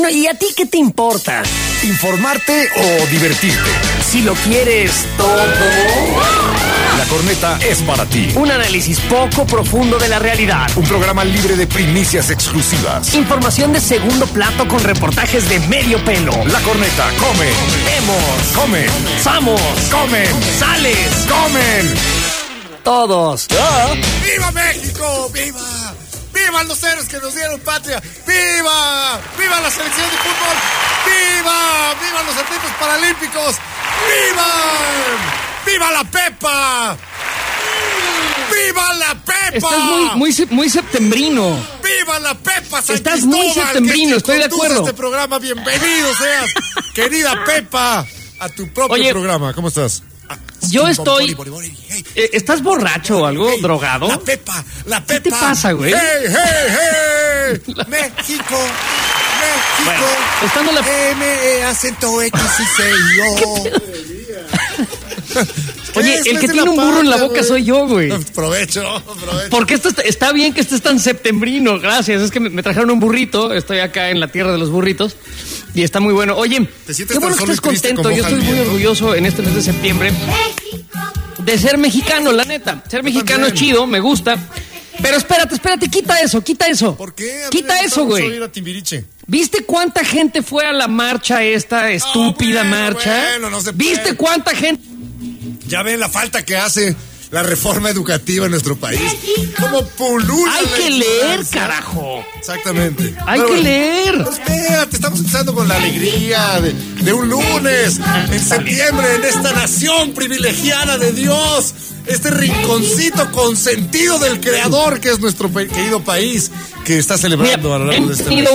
Bueno, ¿y a ti qué te importa? ¿Informarte o divertirte? Si lo quieres todo. La Corneta es para ti. Un análisis poco profundo de la realidad. Un programa libre de primicias exclusivas. Información de segundo plato con reportajes de medio pelo. La Corneta come. Vemos. Comen. Somos. Comen. Sales. Comen. Todos. ¡Viva México! ¡Viva! ¡Viva los héroes que nos dieron patria! ¡Viva! ¡Viva la selección de fútbol! ¡Viva! ¡Viva los atletas paralímpicos! ¡Viva! ¡Viva la Pepa! ¡Viva la Pepa! Estás muy septembrino. ¡Viva la Pepa San Estás Cristóbal! muy septembrino, estoy de acuerdo. Este programa, bienvenido seas, querida Pepa, a tu propio programa. ¿Cómo estás? Yo estoy... ¿Estás borracho o algo? ¿Drogado? La Pepa. ¿Qué te pasa, güey? ¡Hey! México. Bueno, estando la... M, acento X y C, yo. Oye, el que tiene un burro en la boca soy yo, güey. Provecho. Porque está bien que estés tan septembrino, gracias. Es que me trajeron un burrito, estoy acá en la tierra de los burritos y está muy bueno. Oye, qué bueno que estés contento. Yo estoy muy orgulloso en este mes de septiembre de ser mexicano, la neta. Ser mexicano es chido, me gusta. Pero espérate, quita eso. ¿Por qué? Quita eso, güey. ¿Viste cuánta gente fue a la marcha esta estúpida marcha? Bueno, no se puede. ¿Viste cuánta gente? Ya ven la falta que hace la reforma educativa en nuestro país. Como pulula. Hay que leer, carajo. Exactamente. Hay que leer. Pues espérate, estamos empezando con la alegría de un lunes, en septiembre, en esta nación privilegiada de Dios. Este rinconcito consentido del Creador que es nuestro querido país, que está celebrando a lo largo de este mes.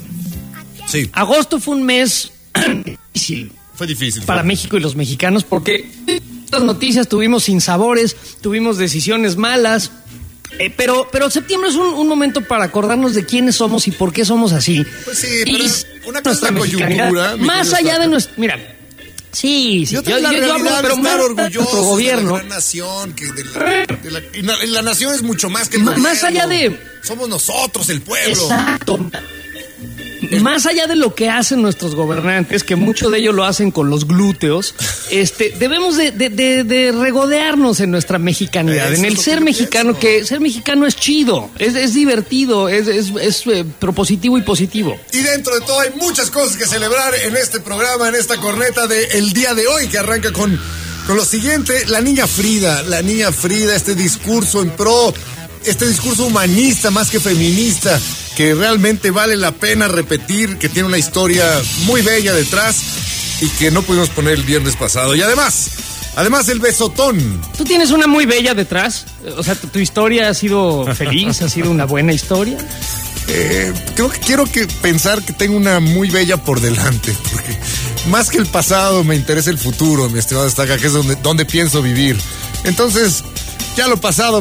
Sí. Agosto fue un mes difícil. Fue difícil. Para México y los mexicanos, porque estas noticias tuvimos sinsabores, tuvimos decisiones malas. Pero septiembre es un momento para acordarnos de quiénes somos y por qué somos así. Pues sí, pero una cosa de coyuntura. Más allá de nuestra... Mira... Sí, yo hablo, pero estar orgulloso nuestro gobierno. De la gran nación, la nación es mucho más que el gobierno. Más allá de... Somos nosotros, el pueblo. Exacto. Más allá de lo que hacen nuestros gobernantes, que mucho de ello lo hacen con los glúteos, debemos de regodearnos en nuestra mexicanidad, en el ser mexicano, que ser mexicano es chido, es divertido, es propositivo y positivo. Y dentro de todo hay muchas cosas que celebrar en este programa, en esta corneta del día de hoy, que arranca con lo siguiente, la niña Frida, este discurso en pro, este discurso humanista más que feminista, que realmente vale la pena repetir, que tiene una historia muy bella detrás y que no pudimos poner el viernes pasado. Y además el besotón. ¿Tú tienes una muy bella detrás? O sea, ¿tu historia ha sido feliz? ¿Ha sido una buena historia? Quiero pensar que tengo una muy bella por delante, porque más que el pasado me interesa el futuro, mi estimado Estaca, que es donde pienso vivir. Entonces, ya lo pasado,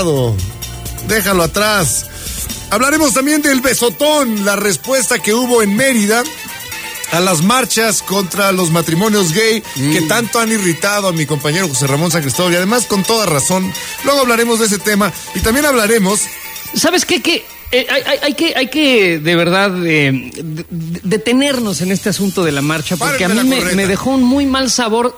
déjalo atrás. Hablaremos también del besotón, la respuesta que hubo en Mérida a las marchas contra los matrimonios gay que tanto han irritado a mi compañero José Ramón San Cristóbal, y además con toda razón. Luego hablaremos de ese tema y también hablaremos... ¿Sabes qué? Hay que de verdad detenernos en este asunto de la marcha, porque a mí me dejó un muy mal sabor,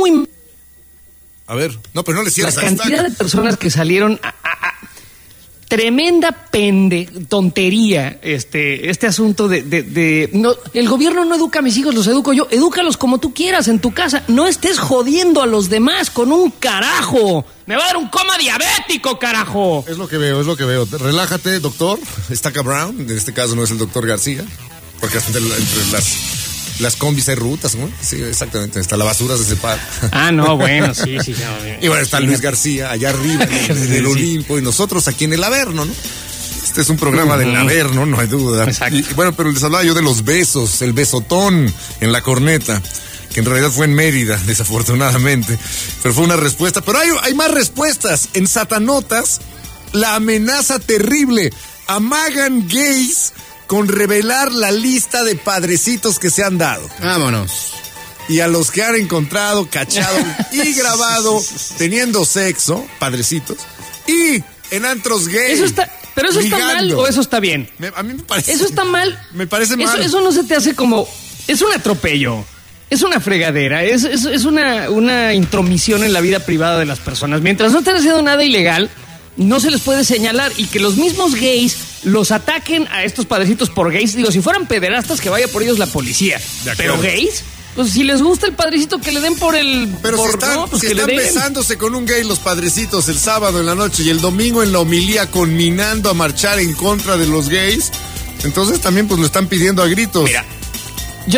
A ver, no, pero no le cierres. La cantidad de personas que salieron tremenda tontería este asunto no, el gobierno no educa a mis hijos, los educo yo. Edúcalos como tú quieras en tu casa, no estés jodiendo a los demás con un carajo. Me va a dar un coma diabético, carajo. Es lo que veo. Relájate, doctor Estaca Brown, en este caso no es el doctor García, porque entre las combis hay rutas, ¿no? Sí, exactamente. Hasta la basura se separa. Ah, no, bueno, sí. No, y bueno, está Luis García allá arriba en el Olimpo y nosotros aquí en el Averno, ¿no? Este es un programa del Averno, no hay duda. Exacto. Y bueno, pero les hablaba yo de los besos, el besotón en la corneta, que en realidad fue en Mérida, desafortunadamente. Pero fue una respuesta. Pero hay más respuestas. En Satanotas, la amenaza terrible. Amagan gays con revelar la lista de padrecitos que se han dado. Vámonos. Y a los que han encontrado, cachado y grabado teniendo sexo, padrecitos, y en antros gay. Eso está... ¿Pero eso está mal o eso está bien? A mí me parece... ¿Eso está mal? Me parece mal. Eso no se te hace como... Es un atropello. Es una fregadera. Es una intromisión en la vida privada de las personas. Mientras no estén haciendo nada ilegal, no se les puede señalar. Y que los mismos gays los ataquen a estos padrecitos por gays. Digo, si fueran pederastas, que vaya por ellos la policía. Pero gays... Pues si les gusta el padrecito, que le den por el... Pero si están besándose con un gay los padrecitos el sábado en la noche y el domingo en la homilía conminando a marchar en contra de los gays, entonces también pues lo están pidiendo a gritos. Mira, yo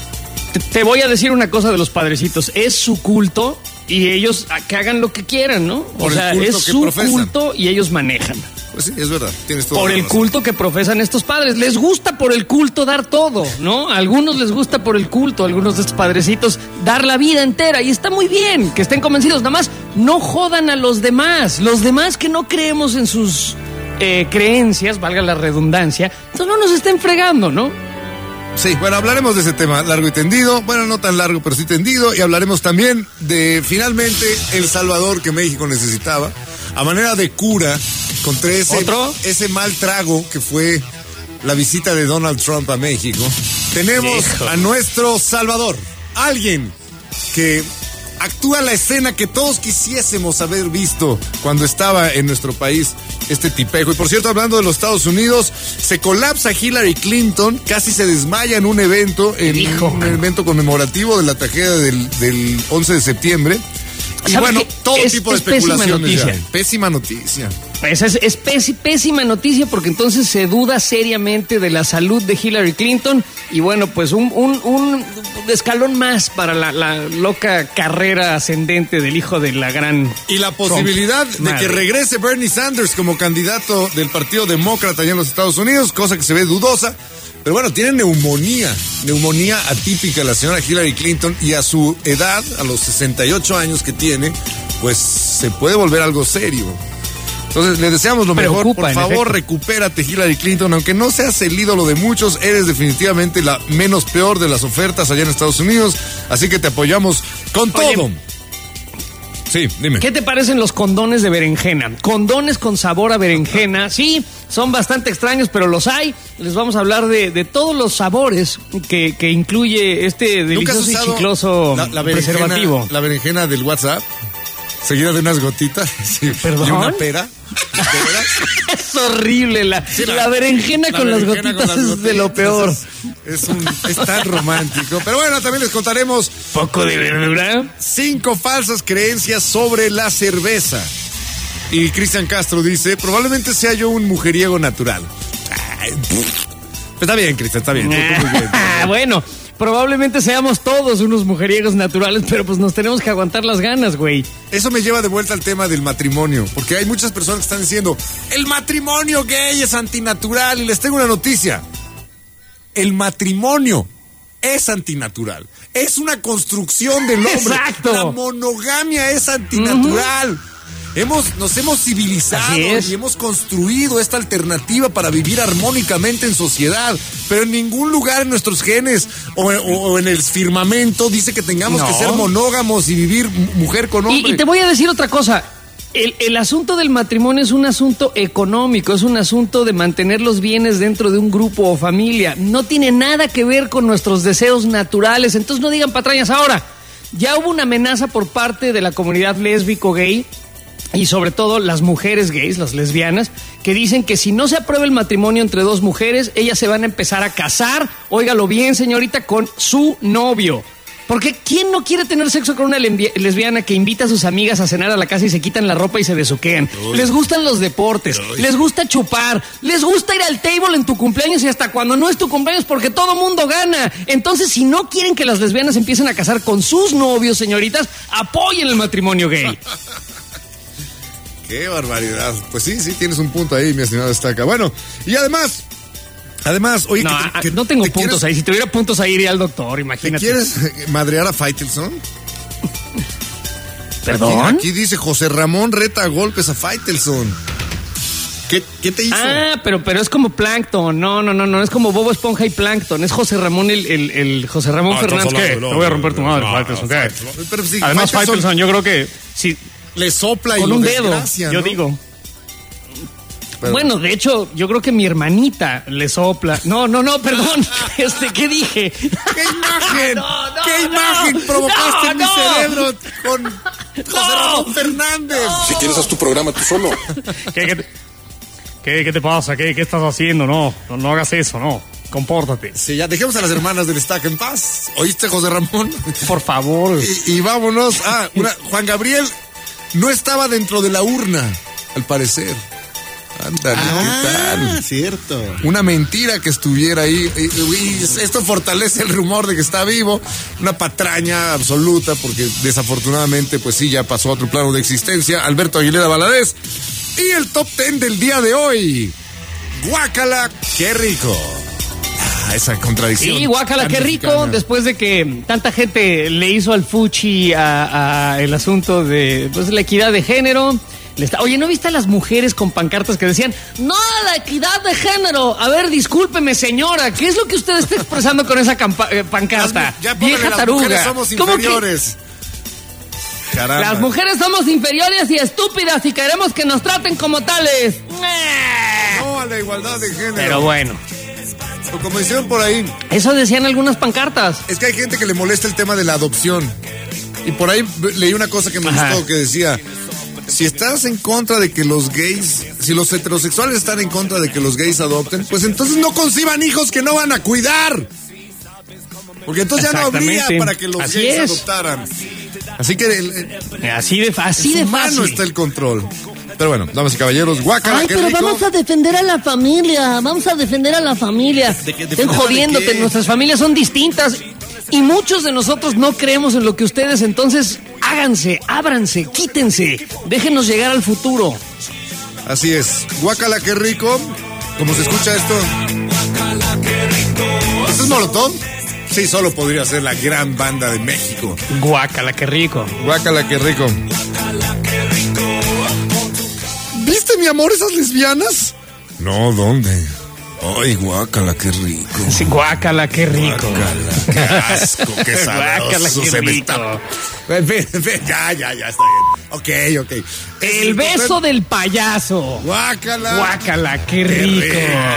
te voy a decir una cosa de los padrecitos. Es su culto y ellos que hagan lo que quieran, ¿no? O sea, es su culto y ellos manejan. Pues sí, es verdad, tienes todo. Por el culto que profesan estos padres. Les gusta por el culto dar todo, ¿no? A algunos les gusta por el culto, a algunos de estos padrecitos, dar la vida entera. Y está muy bien que estén convencidos. Nada más no jodan a los demás. Los demás que no creemos en sus creencias, valga la redundancia, entonces no nos estén fregando, ¿no? Sí, bueno, hablaremos de ese tema largo y tendido. Bueno, no tan largo, pero sí tendido. Y hablaremos también de, finalmente, El Salvador que México necesitaba. A manera de cura contra ese mal trago que fue la visita de Donald Trump a México. Tenemos a nuestro Salvador. Alguien que actúa la escena que todos quisiésemos haber visto cuando estaba en nuestro país este tipejo. Y por cierto, hablando de los Estados Unidos, se colapsa Hillary Clinton, casi se desmaya en un evento, un evento conmemorativo de la tragedia del 11 de septiembre. Y bueno, todo tipo de especulaciones. Pésima noticia. Es pésima noticia porque entonces se duda seriamente de la salud de Hillary Clinton y bueno, pues un escalón más para la loca carrera ascendente del hijo de la gran y la posibilidad Trump. De que regrese Bernie Sanders como candidato del Partido Demócrata allá en los Estados Unidos, cosa que se ve dudosa. Pero bueno, tiene neumonía atípica la señora Hillary Clinton y a su edad, a los 68 años que tiene, pues se puede volver algo serio. Entonces le deseamos lo mejor, por favor recupérate Hillary Clinton, aunque no seas el ídolo de muchos, eres definitivamente la menos peor de las ofertas allá en Estados Unidos, así que te apoyamos con todo. Sí, dime. ¿Qué te parecen los condones de berenjena? Condones con sabor a berenjena, sí, son bastante extraños, pero los hay. Les vamos a hablar de todos los sabores que incluye este delicioso y chicloso preservativo. ¿La berenjena del WhatsApp? Seguida de unas gotitas. Sí, ¿perdón? Y una pera. Es horrible. La berenjena con las gotitas es de lo peor. Es tan romántico. Pero bueno, también les contaremos... ¿Poco de verdura? 5 falsas creencias sobre la cerveza. Y Cristian Castro dice, probablemente sea yo un mujeriego natural. Está bien, Cristian, está bien. Muy bien. Bueno... Probablemente seamos todos unos mujeriegos naturales, pero pues nos tenemos que aguantar las ganas, güey. Eso me lleva de vuelta al tema del matrimonio, porque hay muchas personas que están diciendo, el matrimonio gay es antinatural, y les tengo una noticia. El matrimonio es antinatural. Es una construcción del hombre. Exacto. La monogamia es antinatural. Nos hemos civilizado y hemos construido esta alternativa para vivir armónicamente en sociedad, pero en ningún lugar en nuestros genes o en el firmamento dice que tengamos que ser monógamos y vivir mujer con hombre. Y te voy a decir otra cosa. El asunto del matrimonio es un asunto económico, es un asunto de mantener los bienes dentro de un grupo o familia. No tiene nada que ver con nuestros deseos naturales. Entonces no digan patrañas. Ahora, ya hubo una amenaza por parte de la comunidad lésbico-gay y sobre todo las mujeres gays, las lesbianas, que dicen que si no se aprueba el matrimonio entre dos mujeres, ellas se van a empezar a casar, óigalo bien, señorita, con su novio. Porque ¿quién no quiere tener sexo con una lesbiana que invita a sus amigas a cenar a la casa y se quitan la ropa y se besuquean? Les gustan los deportes, les gusta chupar, les gusta ir al table en tu cumpleaños y hasta cuando no es tu cumpleaños porque todo mundo gana. Entonces, si no quieren que las lesbianas empiecen a casar con sus novios, señoritas, apoyen el matrimonio gay. ¡Qué barbaridad! Pues sí, tienes un punto ahí, mi estimado Estaca. Bueno, y además, oye... No tengo puntos ahí. Si tuviera puntos ahí iría al doctor, imagínate. ¿Te quieres madrear a Faitelson? ¿Perdón? Aquí dice José Ramón reta a golpes a Faitelson. ¿Qué te hizo? Pero es como Plankton. No es como Bobo Esponja y Plankton. Es José Ramón el José Ramón Fernández. ¿Qué? Te voy a romper tu madre, Faitelson. Pero sí, además, Faitelson, yo creo que... Sí, le sopla con y un lo dedo, desgracia, yo ¿no? digo. Pero... Bueno, de hecho, yo creo que mi hermanita le sopla. No, perdón. ¿Qué dije? ¿Qué imagen? ¿Qué imagen provocaste en mi cerebro con José Ramón Fernández? Si quieres, haz tu programa tú solo. ¿Qué te pasa? ¿Qué estás haciendo? No hagas eso, no. Compórtate. Sí, ya dejemos a las hermanas del Stack en paz. ¿Oíste, José Ramón? Por favor. Y vámonos. Juan Gabriel no estaba dentro de la urna, al parecer. Ándale, ¿qué tal? Cierto. Una mentira que estuviera ahí. Y esto fortalece el rumor de que está vivo. Una patraña absoluta, porque desafortunadamente, pues sí, ya pasó a otro plano de existencia. Alberto Aguilera Valadez. Y el top 10 del día de hoy. Guácala, qué rico. Esa contradicción. Sí, guácala, qué rico. Mexicana. Después de que tanta gente le hizo al fuchi a el asunto de pues, la equidad de género. Oye, ¿no viste a las mujeres con pancartas que decían, no a la equidad de género? A ver, discúlpeme, señora, ¿qué es lo que usted está expresando con esa pancarta? Vieja taruga. Las mujeres somos inferiores. Caramba. Las mujeres somos inferiores y estúpidas y queremos que nos traten como tales. No a la igualdad de género. Pero bueno. O como hicieron por ahí. Eso decían algunas pancartas. Es que hay gente que le molesta el tema de la adopción. Y por ahí leí una cosa que me gustó, que decía, si estás en contra de que los gays, si los heterosexuales están en contra de que los gays adopten, pues entonces no conciban hijos que no van a cuidar. Porque entonces ya no habría para que los gays adoptaran. Así que así de fácil está el control. Pero bueno, damas y caballeros, guácala, qué rico. Pero vamos a defender a la familia, Estén jodiéndote, nuestras familias son distintas y muchos de nosotros no creemos en lo que ustedes, entonces háganse, ábranse, quítense, déjenos llegar al futuro. Así es, guácala, qué rico. ¿Cómo se escucha esto? ¿Esto es Molotov? Sí, solo podría ser la gran banda de México. Guácala, qué rico. Guácala, qué rico. ¿Viste, mi amor, esas lesbianas? No, ¿dónde? Ay, guácala, qué rico. Sí, guácala, qué rico. Guácala, qué asco, qué sabroso. Guácala, qué rico. Ya, está bien. Ok. El beso del payaso. Guácala, qué rico.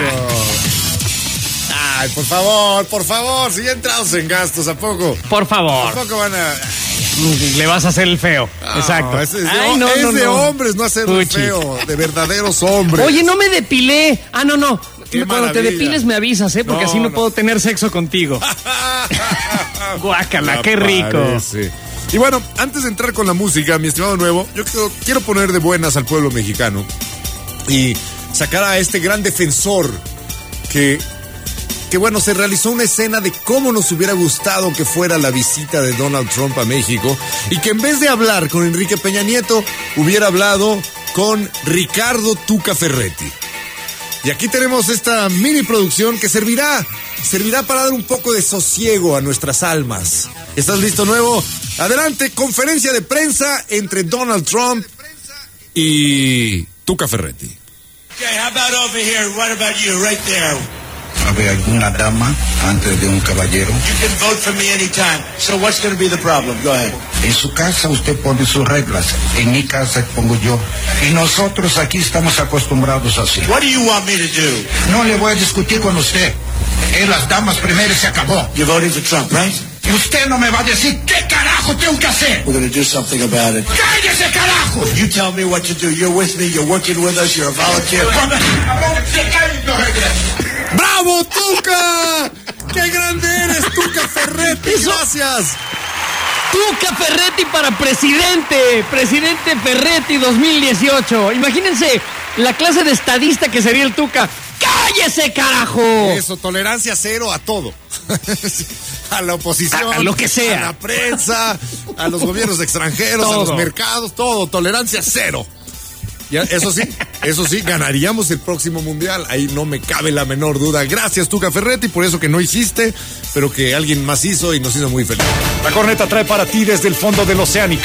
Ay, por favor, si ya entrados en gastos, ¿a poco? Por favor. ¿A poco van a...? Le vas a hacer el feo. Exacto. Es de hombres, no hacer el feo, de verdaderos hombres. Oye, no me depilé. No. Cuando te depiles me avisas, porque así no puedo tener sexo contigo. Guácala, qué rico. Parece. Y bueno, antes de entrar con la música, mi estimado Nuevo, yo quiero poner de buenas al pueblo mexicano y sacar a este gran defensor que bueno, se realizó una escena de cómo nos hubiera gustado que fuera la visita de Donald Trump a México y que en vez de hablar con Enrique Peña Nieto, hubiera hablado con Ricardo Tuca Ferretti. Y aquí tenemos esta mini producción que servirá para dar un poco de sosiego a nuestras almas. ¿Estás listo, Nuevo? Adelante, conferencia de prensa entre Donald Trump y Tuca Ferretti. Okay, how about over here? What about you, right there? ¿Sabe alguna dama antes de un caballero? You can vote for me anytime. So what's going to be the problem? Go ahead. En su casa usted pone sus reglas. En mi casa pongo yo. Y nosotros aquí estamos acostumbrados así. What do you want me to do? No le voy a discutir con usted. Las damas primero se acabó. You're voting for Trump, right? Y usted no me va a decir qué carajo tengo que hacer. We're going to do something about it. ¡Cállese, carajo! You tell me what to do. You're with me. You're working with us. You're a volunteer. ¡Bravo, Tuca! ¡Qué grande eres, Tuca Ferretti! ¡Gracias! Tuca Ferretti para presidente Ferretti 2018. Imagínense la clase de estadista que sería el Tuca. ¡Cállese, carajo! Eso, tolerancia cero a todo. A la oposición, a lo que sea, a la prensa, a los gobiernos extranjeros, todo. A los mercados, todo, tolerancia cero. Ya, eso sí, ganaríamos el próximo mundial. Ahí no me cabe la menor duda. Gracias, Tuca Ferretti, por eso que no hiciste, pero que alguien más hizo y nos hizo muy feliz. La corneta trae para ti desde el fondo del océano.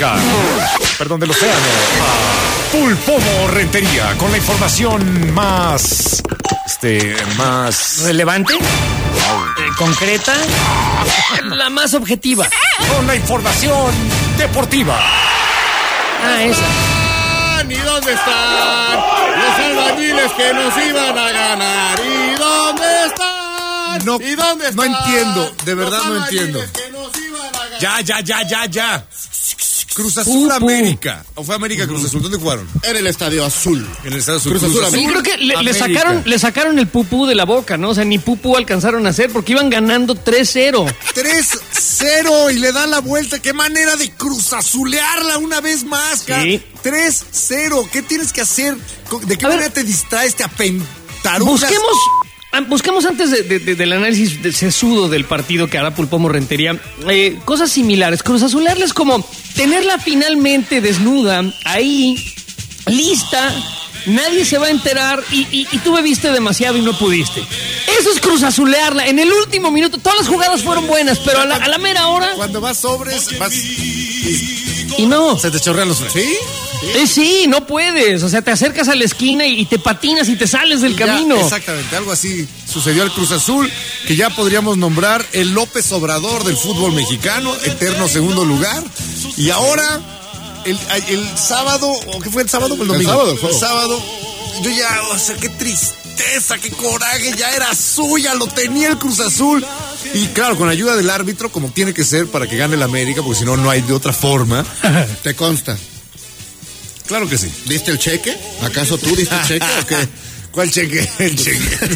Pulpomo Rentería, con la información más relevante, concreta, la más objetiva, con la información deportiva. Esa. ¿Y dónde están? Los albañiles que nos iban a ganar. ¿Y dónde están? No, ¿Y dónde están? no entiendo, de verdad no entiendo. Que nos iban a ganar. Ya. Cruz Azul América. ¿O fue América Cruz Azul? ¿Dónde jugaron? En el Estadio Azul. En el Estadio Azul. Cruz Azul Sí, creo que le sacaron el pupú de la boca, ¿no? O sea, ni pupú alcanzaron a hacer porque iban ganando 3-0. 3-0 y le dan la vuelta. Qué manera de cruzazulearla una vez más, cara. Sí. 3-0. ¿Qué tienes que hacer? ¿De qué manera te distraes? Te apentarujas. Busquemos antes del análisis sesudo del partido que hará Pulpomo Rentería, cosas similares. Cruzazulearles como tenerla finalmente desnuda, ahí, lista, nadie se va a enterar y tú bebiste demasiado y no pudiste. Eso es cruzazulearla. En el último minuto, todas las jugadas fueron buenas, pero a la mera hora... Cuando vas sobres, vas... Y no. Se te chorrean los frenos. ¿Sí? Sí, no puedes. O sea, te acercas a la esquina y te patinas y te sales del camino. Exactamente, algo así sucedió al Cruz Azul, que ya podríamos nombrar el López Obrador del fútbol mexicano, eterno segundo lugar. Y ahora, el sábado, ¿o qué fue el sábado? El domingo. El sábado, yo ya, o sea, qué tristeza, qué coraje, ya era suya, lo tenía el Cruz Azul. Y claro, con ayuda del árbitro, como tiene que ser para que gane el América, porque si no, no hay de otra forma. ¿Te consta? Claro que sí. ¿Diste el cheque? ¿Acaso tú diste el cheque o qué? ¿Cuál cheque? El cheque.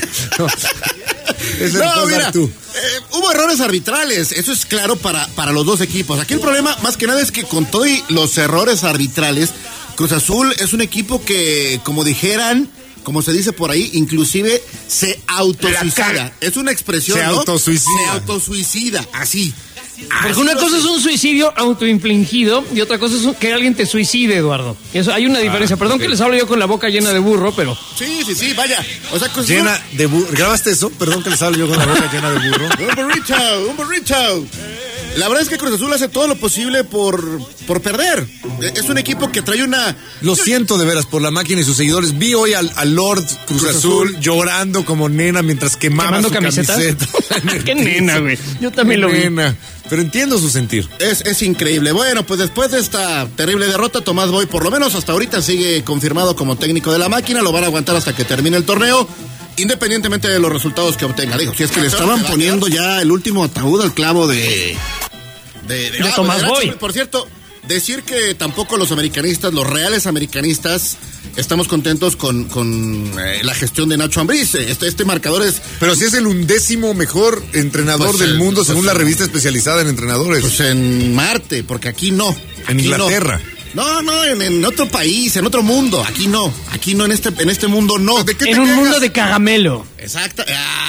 No, mira, hubo errores arbitrales, eso es claro para los dos equipos. Aquí el problema, más que nada, es que con todos los errores arbitrales, Cruz Azul es un equipo que, como dijeran, como se dice por ahí, inclusive se autosuicida. Es una expresión, ¿no? Se autosuicida, así. Porque una cosa es un suicidio autoinfligido y otra cosa es que alguien te suicide, Eduardo. Eso, hay una diferencia. Perdón que les hablo yo con la boca llena de burro, pero... Sí, vaya. O sea, llena de burro. ¿Grabaste eso? Perdón que les hablo yo con la boca llena de burro. Un burrito. La verdad es que Cruz Azul hace todo lo posible por perder. Es un equipo que trae una... Lo siento de veras por la máquina y sus seguidores. Vi hoy al Lord Cruz Azul llorando como nena mientras quemaba su camiseta. Qué nena, güey. Yo también lo vi. Pero entiendo su sentir. Es increíble. Bueno, pues después de esta terrible derrota, Tomás Boy, por lo menos hasta ahorita, sigue confirmado como técnico de la máquina. Lo van a aguantar hasta que termine el torneo, independientemente de los resultados que obtenga. Digo, si es que le estaban poniendo ya el último ataúd al clavo de Tomás Boy. Por cierto, decir que tampoco los americanistas, los reales americanistas, estamos contentos con la gestión de Nacho Ambriz. Este marcador es... Pero si es el 11º mejor entrenador del mundo, según la revista especializada en entrenadores. Pues en Marte, porque aquí no. En Inglaterra. No, en otro país, en otro mundo. Aquí no, en este mundo no. En un mundo de caramelo. Exacto.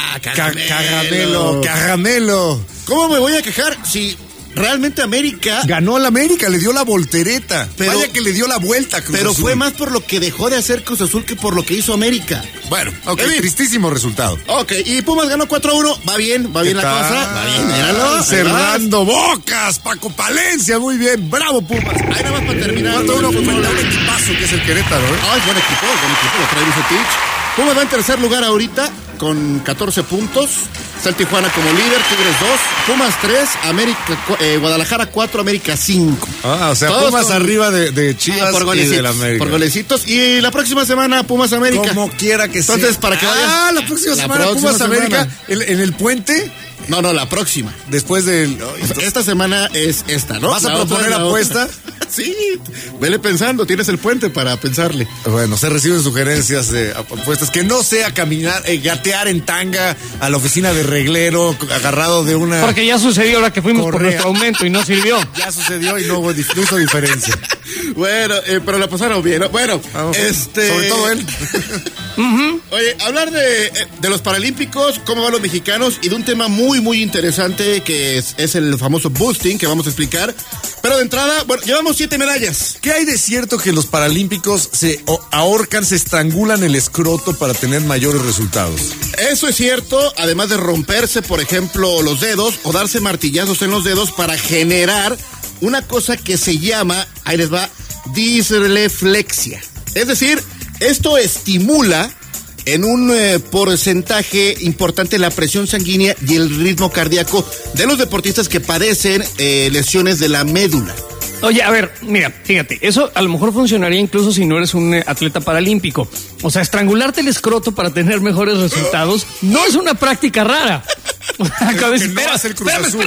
Caramelo. ¿Cómo me voy a quejar si... Realmente América... Ganó al América, le dio la voltereta. Vaya que le dio la vuelta a Cruz Azul. Pero fue más por lo que dejó de hacer Cruz Azul que por lo que hizo América. Bueno, tristísimo resultado. Y Pumas ganó 4-1. Va bien la cosa. Va bien, míralo. Cerrando bocas, Paco Palencia, muy bien. Bravo, Pumas. Ahí nada más para terminar. 4-1 frente a un equipazo que es el Querétaro, es buen equipo, lo trae Bucetich. Pumas va en tercer lugar ahorita con 14 puntos. Está el Tijuana como líder, Tigres 2, Pumas 3, Guadalajara 4, América 5. O sea, todos Pumas arriba de Chivas y del América. Por golecitos. Y la próxima semana Pumas América. Como quiera que sea. Entonces, para que vayan. La próxima semana Pumas América en el puente. No, la próxima. Después del... Esta semana es esta, ¿no? ¿Vas a proponer apuesta? Sí, vele pensando, tienes el puente para pensarle. Bueno, se reciben sugerencias de apuestas. Que no sea caminar, gatear en tanga a la oficina de reglero, agarrado de una... Porque ya sucedió ahora que fuimos por nuestro aumento y no sirvió. Ya sucedió y no hizo diferencia. Bueno, pero la pasaron bien, ¿no? Bueno, sobre todo él. Oye, hablar de los Paralímpicos, cómo van los mexicanos y de un tema muy, muy interesante que es el famoso boosting que vamos a explicar. Pero de entrada, bueno, llevamos 7 medallas. ¿Qué hay de cierto que los paralímpicos se ahorcan, se estrangulan el escroto para tener mayores resultados? Eso es cierto, además de romperse, por ejemplo, los dedos o darse martillazos en los dedos para generar una cosa que se llama, ahí les va, disreflexia. Es decir, esto estimula en un porcentaje importante la presión sanguínea y el ritmo cardíaco de los deportistas que padecen lesiones de la médula. Oye, a ver, mira, fíjate, eso a lo mejor funcionaría incluso si no eres un atleta paralímpico. O sea, estrangularte el escroto para tener mejores resultados no es una práctica rara. Espérame.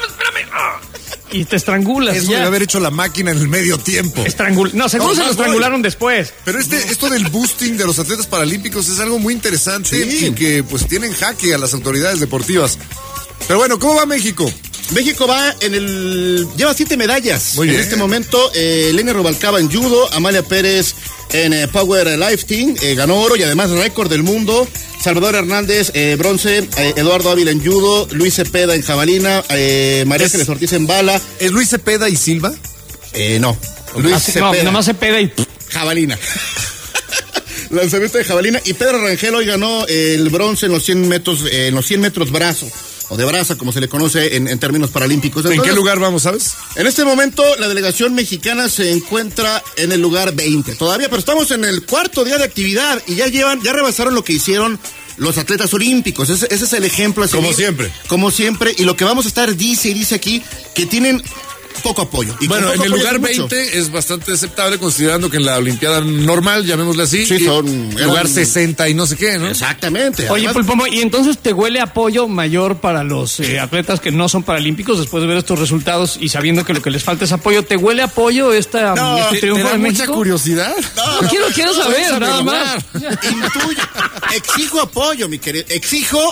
Y te estrangulas. Eso debe haber hecho la máquina en el medio tiempo. Seguro se lo estrangularon después. Pero esto del boosting de los atletas paralímpicos es algo muy interesante y que pues tienen jaque a las autoridades deportivas. Pero bueno, ¿cómo va México? México va lleva 7 medallas. Muy bien. En este momento, Elena Rubalcaba en judo, Amalia Pérez en power lifting, ganó oro y además récord del mundo. Salvador Hernández, bronce, Eduardo Ávila en judo, Luis Cepeda en jabalina, María Ángeles Ortiz en bala. ¿Es Luis Cepeda y Silva? No. Luis Cepeda. No, nomás Cepeda y jabalina. Lanzamiento de jabalina. Y Pedro Rangel hoy ganó el bronce en los 100 metros brazo. O de braza, como se le conoce en términos paralímpicos. Entonces, ¿en qué lugar vamos, sabes? En este momento, la delegación mexicana se encuentra en el lugar 20 todavía, pero estamos en el 4º día de actividad y ya rebasaron lo que hicieron los atletas olímpicos. Ese es el ejemplo a seguir. Como siempre. Y lo que vamos a estar dice aquí que tienen poco apoyo. Y bueno, en el lugar 20 es bastante aceptable considerando que en la Olimpiada normal, llamémosla así, lugar 60 y no sé qué, ¿no? Exactamente. Oye, Pulpomo, ¿y entonces te huele apoyo mayor para los atletas que no son paralímpicos después de ver estos resultados y sabiendo que lo que les falta es apoyo? ¿Te huele apoyo este triunfo de México? Mucha curiosidad. No, quiero saber, nada más. Intuyo. Exijo apoyo, mi querido. Exijo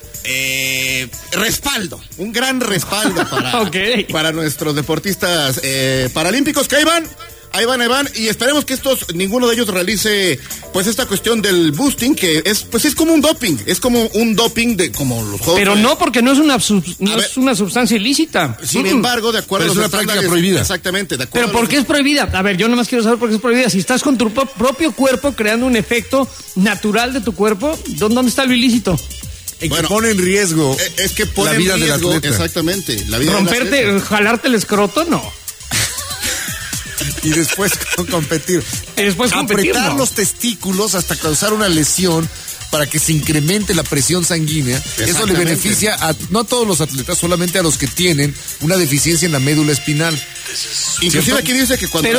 respaldo, un gran respaldo para nuestros deportistas paralímpicos que ahí van y esperemos que ninguno de ellos realice pues esta cuestión del boosting que es como un doping, como los juegos. Pero no, porque no es una sustancia ilícita. Sin embargo, de acuerdo a los práctica prohibida. Exactamente, de acuerdo. Pero ¿por qué es prohibida? A ver, yo nomás quiero saber por qué es prohibida. Si estás con tu propio cuerpo creando un efecto natural de tu cuerpo, ¿dónde está lo ilícito? Que pone en riesgo la vida del atleta. Exactamente. La vida jalarte el escroto, no. Y después competir. Apretar los testículos hasta causar una lesión para que se incremente la presión sanguínea. Eso le beneficia no a todos los atletas, solamente a los que tienen una deficiencia en la médula espinal. Inclusive aquí dice que cuando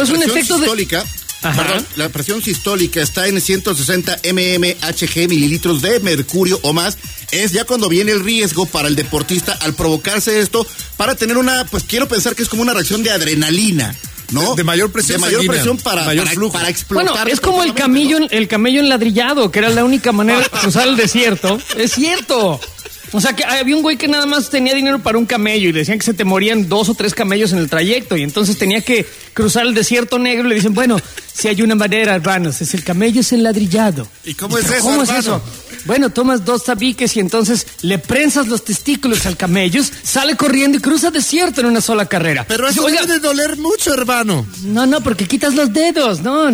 la presión sistólica está en 160 mmHg, mililitros de mercurio o más, es ya cuando viene el riesgo para el deportista al provocarse esto, para tener quiero pensar que es como una reacción de adrenalina, ¿no? De mayor presión para explotar. Bueno, es como el camello enladrillado, que era la única manera de cruzar el desierto. Es cierto. O sea, que había un güey que nada más tenía dinero para un camello y decían que se te morían 2 o 3 camellos en el trayecto y entonces tenía que cruzar el desierto negro y le dicen, bueno, si hay una manera, hermanos, el camello es enladrillado. ¿Y cómo es eso, ¿Cómo hermano? es eso? Bueno, tomas 2 tabiques y entonces le prensas los testículos al camello, sale corriendo y cruza desierto en una sola carrera. Pero eso debe de doler mucho, hermano. No, porque quitas los dedos. No.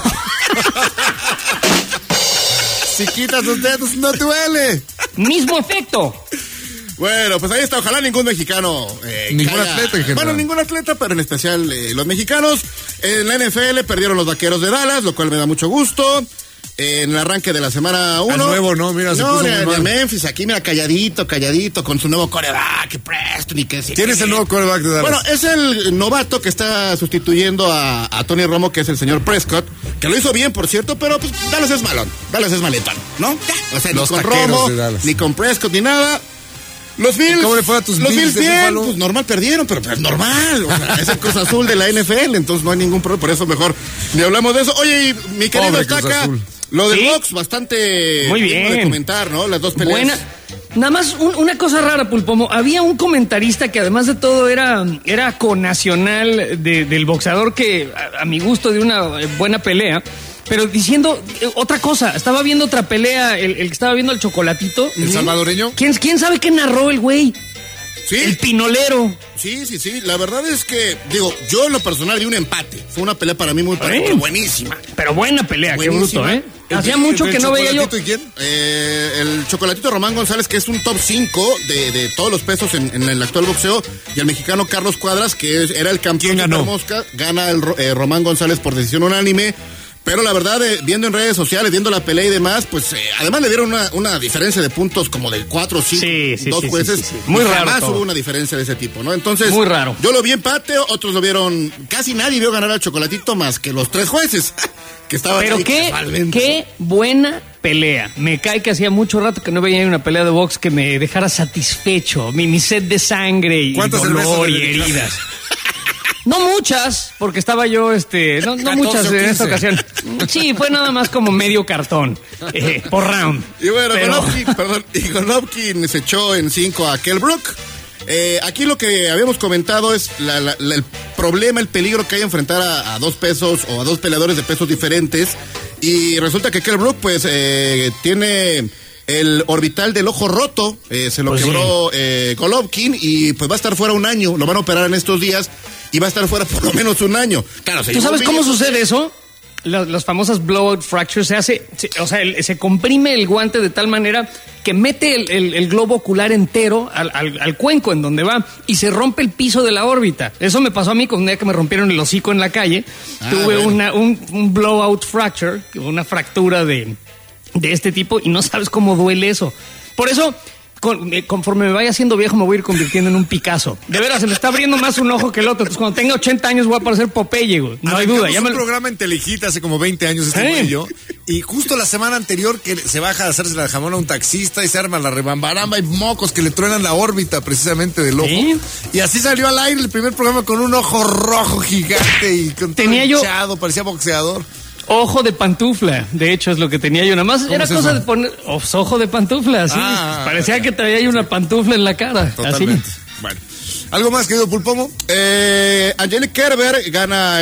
Si quitas los dedos, no duele. Mismo efecto. Bueno, pues ahí está. Ojalá ningún mexicano. Ningún atleta en general. Bueno, ningún atleta, pero en especial los mexicanos. En la NFL perdieron los Vaqueros de Dallas, lo cual me da mucho gusto. En el arranque de la semana 1. Al nuevo, ¿no? Mira, se puso muy mal. Memphis, aquí mira, calladito, con su nuevo quarterback, Preston y que sí. ¿Quién es el nuevo quarterback de Dallas? Bueno, es el novato que está sustituyendo a Tony Romo, que es el señor Prescott, que lo hizo bien, por cierto, pero pues Dallas es maletón, ¿no? O sea, los ni con Romo, ni con Prescott, ni nada. Los Bills. ¿Cómo le fue a tus Bills? Los Bills bien, pues normal perdieron, pero es normal. O sea, es el Cruz Azul de la NFL, entonces no hay ningún problema, por eso mejor ni hablamos de eso. Oye, y mi querido Estaca, lo del box, bastante muy bien de comentar, ¿no? Las dos peleas. Buena. Nada más una cosa rara, Pulpomo. Había un comentarista que además de todo era conacional del boxeador que, a mi gusto, dio una buena pelea. Pero diciendo otra cosa, estaba viendo otra pelea, el que estaba viendo al Chocolatito. ¿El salvadoreño? ¿Quién sabe qué narró el güey? Sí. El pinolero. Sí. La verdad es que, yo en lo personal vi un empate. Fue una pelea para mí muy buenísima. Pero buena pelea, buenísima. Qué bruto, Hacía mucho que no veía yo. ¿Y quién? El Chocolatito Román González, que es un top 5 de todos los pesos en el actual boxeo. Y el mexicano Carlos Cuadras, que era el campeón de Mosca. Gana el Román González por decisión unánime. Pero la verdad, viendo en redes sociales, viendo la pelea y demás, pues además le dieron una diferencia de puntos como de 4 o 5, dos jueces. Sí. Muy raro. Jamás hubo una diferencia de ese tipo, ¿no? Entonces, muy raro. Yo lo vi empate, otros lo vieron, casi nadie vio ganar al Chocolatito más que los 3 jueces que estaban pero ahí. Qué buena pelea. Me cae que hacía mucho rato que no veía una pelea de box que me dejara satisfecho. Mi sed de sangre y dolor y heridas. No muchas, porque estaba yo, no muchas en esta ocasión. Sí, fue nada más como medio cartón, por round. Y bueno, Golovkin se echó en 5 a Kell Brook. Aquí lo que habíamos comentado es el problema, el peligro que hay enfrentar a 2 pesos o a 2 peleadores de pesos diferentes. Y resulta que Kell Brook, pues, tiene el orbital del ojo roto, se lo quebró Golovkin y pues va a estar fuera un año. Lo van a operar en estos días. Y va a estar fuera por lo menos un año. Claro, ¿tú sabes cómo sucede eso? Las famosas blowout fractures se comprime el guante de tal manera que mete el globo ocular entero al cuenco en donde va y se rompe el piso de la órbita. Eso me pasó a mí con un día que me rompieron el hocico en la calle. Tuve un blowout fracture, una fractura de este tipo y no sabes cómo duele eso. Por eso, conforme me vaya haciendo viejo, me voy a ir convirtiendo en un Picasso. De veras, se me está abriendo más un ojo que el otro. Entonces, cuando tenga 80 años voy a parecer Popeye, güey. No hay duda. Un programa en Telehit hace como 20 años güey yo. Y justo la semana anterior que se baja a hacerse la jamón a un taxista y se arma la rebambaramba y mocos que le truenan la órbita precisamente del ojo. ¿Sí? Y así salió al aire el primer programa con un ojo rojo gigante y con todo hinchado, parecía boxeador. Ojo de pantufla, de hecho es lo que tenía yo. Nada más era cosa de poner ojo de pantufla, sí. Parecía que traía yo una pantufla en la cara. Totalmente. Así. Bueno, ¿algo más, querido Pulpomo? Angelique Kerber gana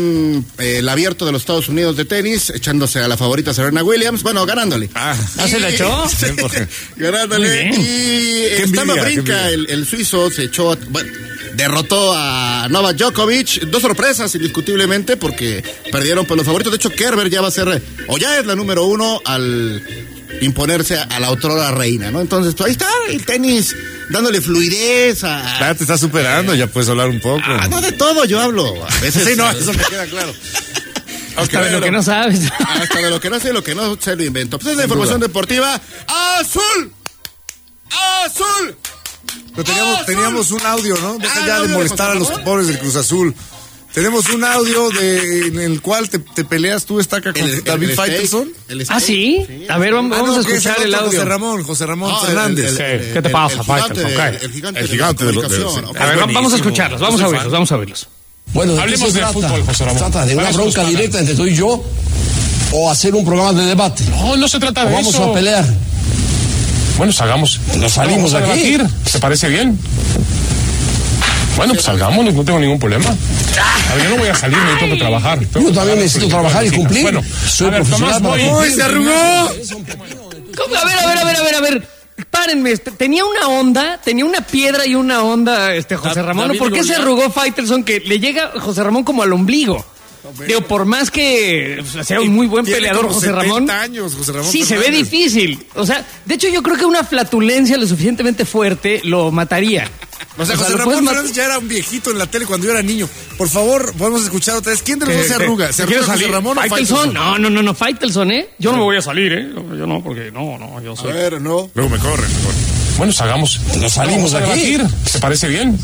el abierto de los Estados Unidos de tenis, echándose a la favorita Serena Williams. Bueno, ganándole. ¿Se la echó? Ganándole. Y Stamba Brinca, el suizo, se echó... derrotó a Novak Djokovic. 2 sorpresas, indiscutiblemente, porque perdieron por los favoritos. De hecho, Kerber ya va a ser, o ya es la número 1 al imponerse a la otrora reina, ¿no? Entonces, pues ahí está el tenis, dándole fluidez a... Ya te está superando, ya puedes hablar un poco. No de todo yo hablo. A veces... Sí, no, eso me queda claro. Hasta de lo que no sabes. Hasta de lo que no sé, lo que no se lo invento. Pues es la información deportiva. ¡Azul! ¡Azul! Pero teníamos un audio, ¿no? Deja ya de molestar a los pobres del Cruz Azul. Tenemos un audio en el cual te peleas tú, Estaca, con David Faitelson. ¿Sí? A ver, vamos a escuchar el audio. José Ramón Fernández. ¿Qué te pasa, Faitelson? El gigante de la A ver, vamos a escucharlos, vamos a oírlos. Bueno, hablemos de fútbol, José Ramón. ¿Se trata de una bronca directa entre tú y yo o hacer un programa de debate? No se trata de eso. Vamos a pelear. Bueno, salgamos. Nos salimos de aquí. ¿Te parece bien? Bueno, pues salgamos, no tengo ningún problema. A ver, yo no voy a salir, necesito que trabajar. Yo también necesito trabajar y cumplir. Bueno, soy profesional. ¡Uy, se arrugó! ¿Cómo? A ver. Párenme, tenía una piedra y una onda, José Ramón. ¿Por qué se arrugó Faitelson que le llega a José Ramón como al ombligo? Digo, por más que sea un muy buen peleador, José Ramón. José Ramón sí, se ve difícil. O sea, de hecho, yo creo que una flatulencia lo suficientemente fuerte lo mataría. O sea, José Ramón Fernández ya era un viejito en la tele cuando yo era niño. Por favor, podemos escuchar otra vez. ¿Quién de los dos se arruga? ¿Se arruga José Ramón o Faitelson? No, Faitelson, ¿eh? Yo no me voy a salir, Yo no, porque no, yo soy... A ver, no. Luego me corren. Bueno, salgamos. Nos salimos de aquí. ¿Te parece bien?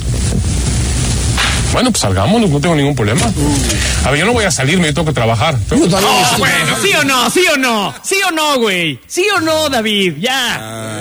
Bueno, pues salgamos, no tengo ningún problema. A ver, yo no voy a salir, me tengo que trabajar. Bueno, ¿sí o no, güey? ¿Sí o no, David? Ya.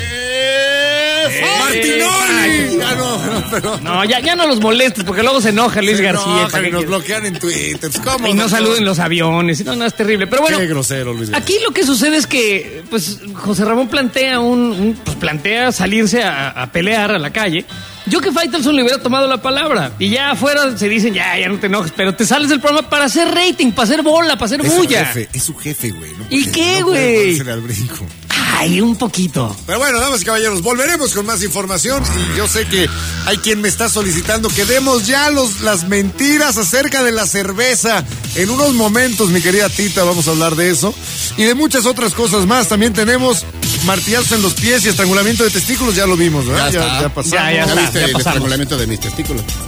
¡Martinoli! Ya no los molestes, porque luego se enoja Luis García. Y nos bloquean en Twitter. ¿Cómo? Y no saluden los aviones. No, es terrible. Pero bueno, qué grosero, Luis García. Aquí lo que sucede es que, pues, José Ramón plantea plantea salirse a pelear a la calle. Yo que Faitelson le hubiera tomado la palabra. Y ya afuera se dicen, ya no te enojes, pero te sales del programa para hacer rating, para hacer bola, para hacer bulla. Es su jefe, güey. ¿Y qué, güey? Al brinco. Ay, un poquito. Pero bueno, damas y caballeros, volveremos con más información. Y yo sé que hay quien me está solicitando que demos ya las mentiras acerca de la cerveza. En unos momentos, mi querida Tita, vamos a hablar de eso. Y de muchas otras cosas más. También tenemos martillazos en los pies y estrangulamiento de testículos. Ya lo vimos, ¿verdad? Ya pasamos. Ya viste el estrangulamiento de mis testículos.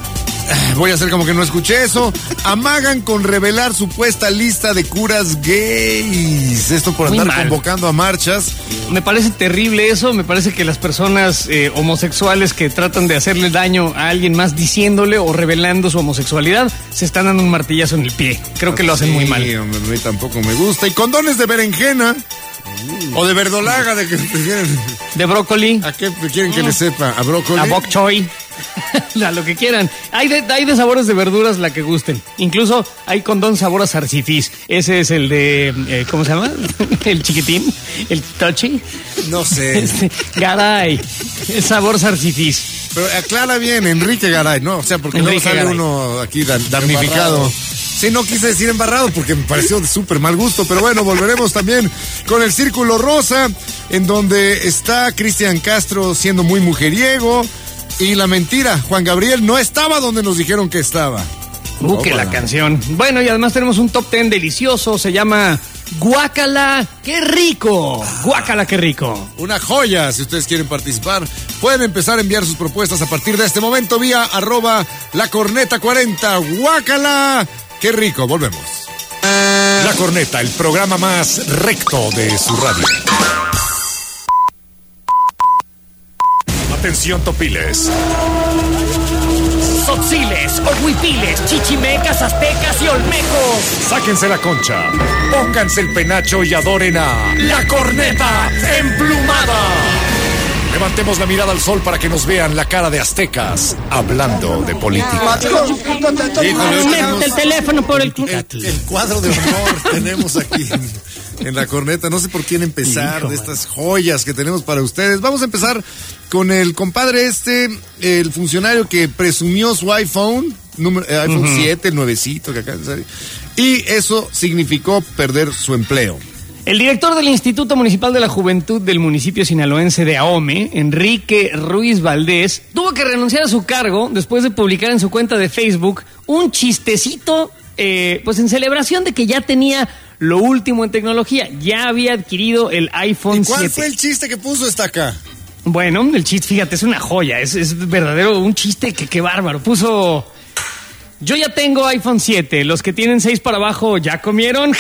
Voy a hacer como que no escuché eso. Amagan con revelar supuesta lista de curas gays. Esto por andar convocando a marchas. Me parece terrible eso. Me parece que las personas homosexuales que tratan de hacerle daño a alguien más diciéndole o revelando su homosexualidad se están dando un martillazo en el pie. Creo que lo hacen muy mal. Hombre, a mí tampoco me gusta. Y condones de berenjena. O de verdolaga, de que prefieren. De brócoli. ¿A qué quieren que le sepa? ¿A brócoli? A bok choy. A lo que quieran. Hay de sabores de verduras, la que gusten. Incluso hay condón sabor a zarcifís. Ese es el de, ¿cómo se llama? El chiquitín, el touchy. No sé. Garay. Es sabor zarcifís. Pero aclara bien, Enrique Garay, ¿no? O sea, porque luego sale Garay. Uno aquí damnificado. Sí, no quise decir embarrado porque me pareció de súper mal gusto, pero bueno, volveremos también con el Círculo Rosa, en donde está Cristian Castro siendo muy mujeriego, y la mentira, Juan Gabriel no estaba donde nos dijeron que estaba. Que la canción. Bueno, y además tenemos un top 10 delicioso, se llama Guácala, qué rico. Guácala, qué rico. Una joya. Si ustedes quieren participar, pueden empezar a enviar sus propuestas a partir de este momento vía @lacorneta40. Guácala, qué rico. Volvemos. La Corneta, el programa más recto de su radio. Atención, topiles. Tzotziles, huipiles, chichimecas, aztecas y olmecos. Sáquense la concha, pónganse el penacho y adoren a La Corneta Emplumada. Levantemos la mirada al sol para que nos vean la cara de aztecas hablando de política. Mete el teléfono por el cuadro de honor tenemos aquí en La Corneta. No sé por quién empezar de estas joyas que tenemos para ustedes. Vamos a empezar con el compadre el funcionario que presumió su iPhone 7, el nuevecito que acaba de salir, y eso significó perder su empleo. El director del Instituto Municipal de la Juventud del municipio sinaloense de Ahome, Enrique Ruiz Valdés, tuvo que renunciar a su cargo después de publicar en su cuenta de Facebook un chistecito, pues en celebración de que ya tenía lo último en tecnología. Ya había adquirido el iPhone 7. ¿Y cuál fue el chiste que puso hasta acá? Bueno, el chiste, fíjate, es una joya, es verdadero, un chiste que bárbaro. Puso: yo ya tengo iPhone 7, los que tienen 6 para abajo ya comieron,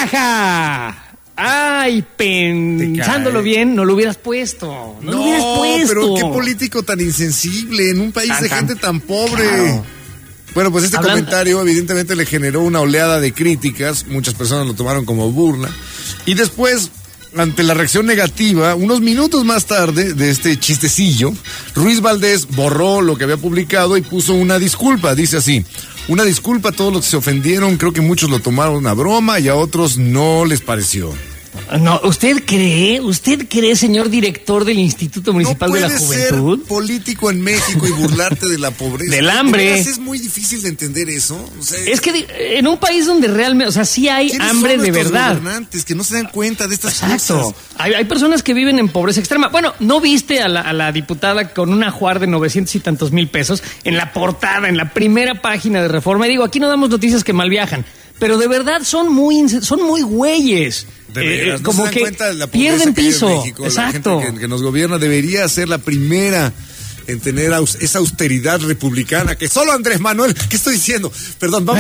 ja. Ay, pensándolo bien, no lo hubieras puesto. No lo hubieras puesto. Pero qué político tan insensible en un país de gente tan pobre. Claro. Bueno, pues comentario evidentemente le generó una oleada de críticas. Muchas personas lo tomaron como burla. Y después, ante la reacción negativa, unos minutos más tarde de este chistecillo, Ruiz Valdés borró lo que había publicado y puso una disculpa. Dice así: una disculpa a todos los que se ofendieron, creo que muchos lo tomaron a broma y a otros no les pareció. No, ¿usted cree, señor director del Instituto Municipal de la Juventud? No puedes ser político en México y burlarte de la pobreza. Del hambre. Es muy difícil de entender eso. O sea, es que en un país donde realmente, o sea, sí hay hambre de verdad. Gobernantes que no se dan cuenta de estas cosas. Hay personas que viven en pobreza extrema. Bueno, ¿no viste a la diputada con un ajuar de 900 y tantos mil pesos en la portada, en la primera página de Reforma? Y digo, aquí no damos noticias que mal viajan, pero de verdad son muy güeyes. Como no se dan cuenta de la pierden piso. En México. Exacto. La gente que nos gobierna debería ser la primera en tener esa austeridad republicana que solo Andrés Manuel. ¿Qué estoy diciendo? Perdón, vamos.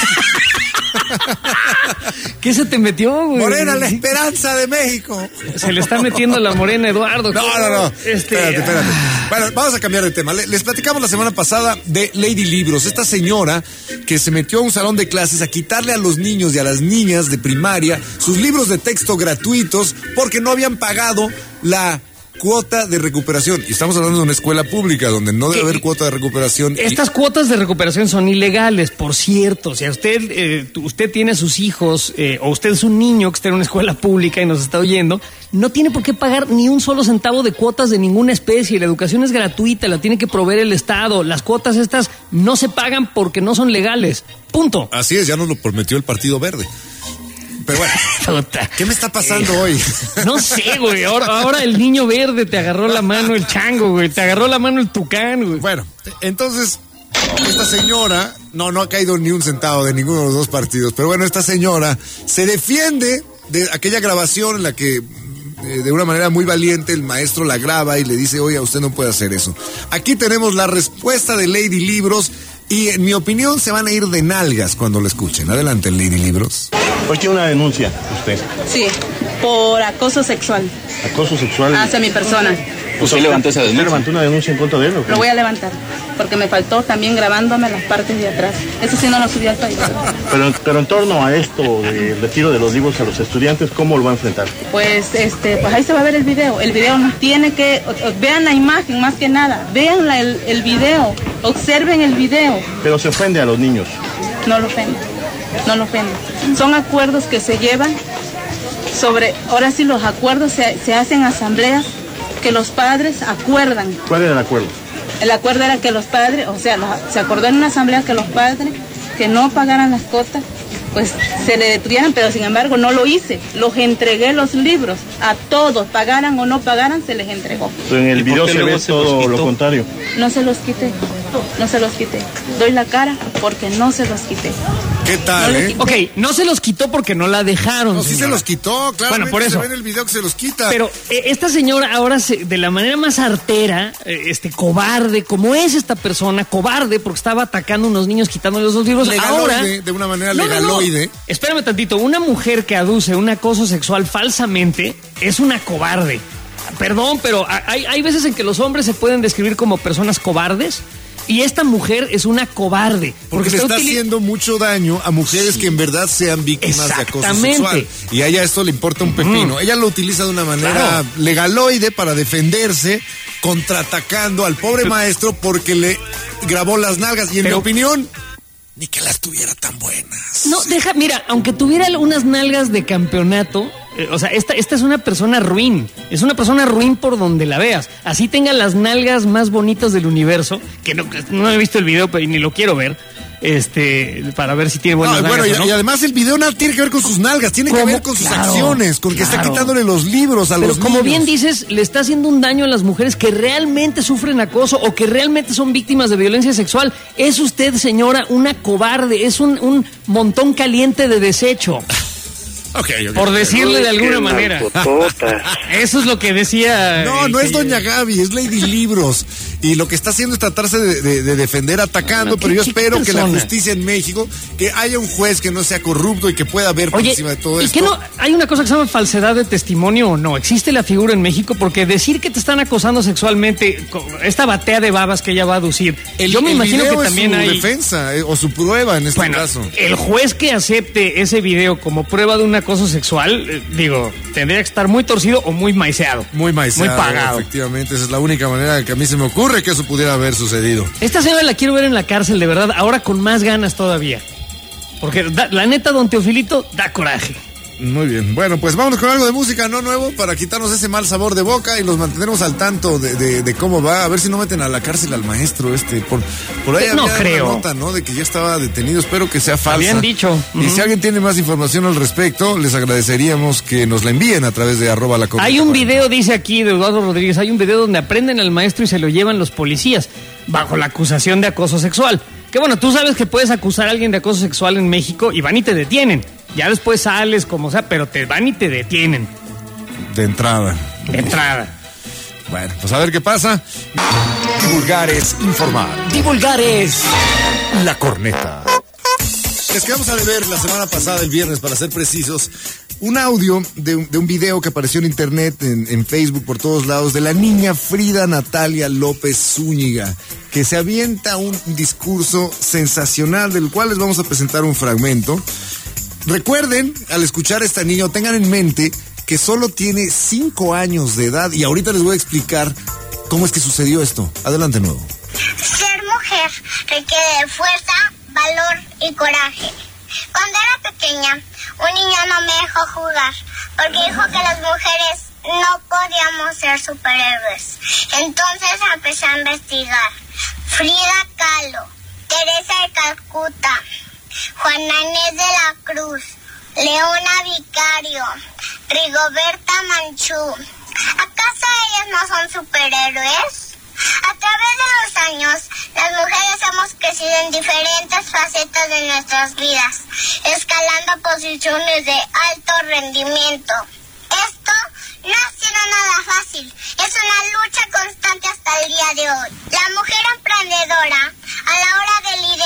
¿Qué se te metió, güey? Morena, la esperanza de México. Se le está metiendo la morena, Eduardo. No. Espérate. Bueno, vamos a cambiar de tema. Les platicamos la semana pasada de Lady Libros, esta señora que se metió a un salón de clases a quitarle a los niños y a las niñas de primaria sus libros de texto gratuitos porque no habían pagado la cuota de recuperación. Y estamos hablando de una escuela pública donde no debe haber cuota de recuperación. Estas cuotas de recuperación son ilegales, por cierto. Si usted tiene a sus hijos o usted es un niño que está en una escuela pública y nos está oyendo, no tiene por qué pagar ni un solo centavo de cuotas de ninguna especie. La educación es gratuita, la tiene que proveer el Estado. Las cuotas estas no se pagan porque no son legales. Punto. Así es, ya nos lo prometió el Partido Verde. Pero bueno, ¿qué me está pasando hoy? No sé, güey. Ahora el niño verde te agarró la mano el chango, güey. Te agarró la mano el tucán, güey. Bueno, entonces, esta señora no ha caído ni un centavo de ninguno de los dos partidos. Pero bueno, esta señora se defiende de aquella grabación en la que de una manera muy valiente el maestro la graba y le dice: oye, usted no puede hacer eso. Aquí tenemos la respuesta de Lady Libros Y en mi opinión se van a ir de nalgas cuando lo escuchen. Adelante, Lady Libros. Hoy tiene una denuncia usted. Sí, por acoso sexual. ¿Acoso sexual? Hacia mi persona. ¿Usted levantó esa denuncia? ¿Usted levantó una denuncia en contra de él? Lo voy a levantar, porque me faltó también grabándome las partes de atrás. Eso sí no lo subí al país. Pero en torno a esto del retiro de los libros a los estudiantes, ¿cómo lo va a enfrentar? Pues ahí se va a ver el video. El video nos tiene que... Vean la imagen más que nada. Vean el video. Observen el video. Pero se ofende a los niños. No lo ofende. No lo ofende. Son acuerdos que se llevan sobre... Ahora sí, los acuerdos se hacen asambleas que los padres acuerdan. ¿Cuál era el acuerdo? El acuerdo era que los padres, se acordó en una asamblea que los padres que no pagaran las cotas, pues se le detuvieran, pero sin embargo no lo hice. Los entregué los libros a todos, pagaran o no pagaran, se les entregó. Pero en el video se ve todo lo contrario. No se los quité, no se los quité. Doy la cara porque no se los quité. ¿Qué tal, Ok, no se los quitó porque no la dejaron. No, sí se los quitó, claro. Bueno, por eso. Se ve en el video que se los quita. Pero esta señora ahora, de la manera más artera, cobarde, como es esta persona, cobarde, porque estaba atacando a unos niños quitándoles los libros. Legaloide, ahora, de una manera legaloide. No. Espérame tantito, una mujer que aduce un acoso sexual falsamente es una cobarde. Perdón, pero hay veces en que los hombres se pueden describir como personas cobardes. Y esta mujer es una cobarde. Porque le está haciendo mucho daño a mujeres que en verdad sean víctimas de acoso sexual. Y a ella esto le importa un pepino. Ella lo utiliza de una manera legaloide para defenderse, contraatacando al pobre maestro porque le grabó las nalgas. Y en mi opinión, ni que las tuviera tan buenas. No, mira, aunque tuviera unas nalgas de campeonato, esta es una persona ruin. Es una persona ruin por donde la veas. Así tenga las nalgas más bonitas del universo, que no he visto el video, pero ni lo quiero ver. Para ver si tiene buenas nalgas. Bueno, y además el video nada tiene que ver con sus nalgas, tiene que ver con sus acciones, con que está quitándole los libros a los niños. Pero como bien dices, le está haciendo un daño a las mujeres que realmente sufren acoso o que realmente son víctimas de violencia sexual. Es usted, señora, una cobarde, es un montón caliente de desecho. Okay. Por decirle de alguna manera. Eso es lo que decía. No es doña Gaby, es Lady Libros. Y lo que está haciendo es tratarse de defender atacando, pero yo espero que la justicia en México, que haya un juez que no sea corrupto y que pueda ver por encima de todo esto. ¿Y que no hay una cosa que se llama falsedad de testimonio o no? ¿Existe la figura en México? Porque decir que te están acosando sexualmente, esta batea de babas que ella va a aducir, yo me imagino que también hay defensa o su prueba en este caso. El juez que acepte ese video como prueba de un acoso sexual, tendría que estar muy torcido o muy maiceado. Muy maiceado, muy pagado. Efectivamente, esa es la única manera que a mí se me ocurre que eso pudiera haber sucedido. Esta señora la quiero ver en la cárcel, de verdad, ahora con más ganas todavía. Porque la neta, don Teofilito, da coraje. Muy bien. Bueno, pues vámonos con algo de música no nuevo para quitarnos ese mal sabor de boca y los mantendremos al tanto de cómo va. A ver si no meten a la cárcel al maestro Por ahí no había creo. una nota, ¿no? De que ya estaba detenido. Espero que sea falsa. Habían dicho. Y si alguien tiene más información al respecto, les agradeceríamos que nos la envíen a través de @lacorneta. Hay un video, dice aquí, de Eduardo Rodríguez, hay un video donde aprenden al maestro y se lo llevan los policías bajo la acusación de acoso sexual. Que bueno, tú sabes que puedes acusar a alguien de acoso sexual en México y van y te detienen. Ya después sales como sea, pero te van y te detienen. De entrada. Bueno, pues a ver qué pasa. Divulgar es informar. Divulgar es La Corneta. Les quedamos a deber la semana pasada, el viernes, para ser precisos, un audio de un video que apareció en internet, en Facebook, por todos lados, de la niña Frida Natalia López Zúñiga, que se avienta un discurso sensacional, del cual les vamos a presentar un fragmento. Recuerden, al escuchar a esta niña, tengan en mente que solo tiene 5 años de edad, y ahorita les voy a explicar cómo es que sucedió esto. Adelante, nuevo. Ser mujer requiere de fuerza, valor y coraje. Cuando era pequeña, un niño no me dejó jugar porque dijo que las mujeres no podíamos ser superhéroes. Entonces empecé a investigar. Frida Kahlo, Teresa de Calcuta, Juana Inés de la Cruz, Leona Vicario, Rigoberta Manchú. ¿Acaso ellas no son superhéroes? A través de los años, las mujeres hemos crecido en diferentes facetas de nuestras vidas, escalando posiciones de alto rendimiento. Esto no ha sido nada fácil, es una lucha constante hasta el día de hoy. La mujer emprendedora, a la hora de liderar,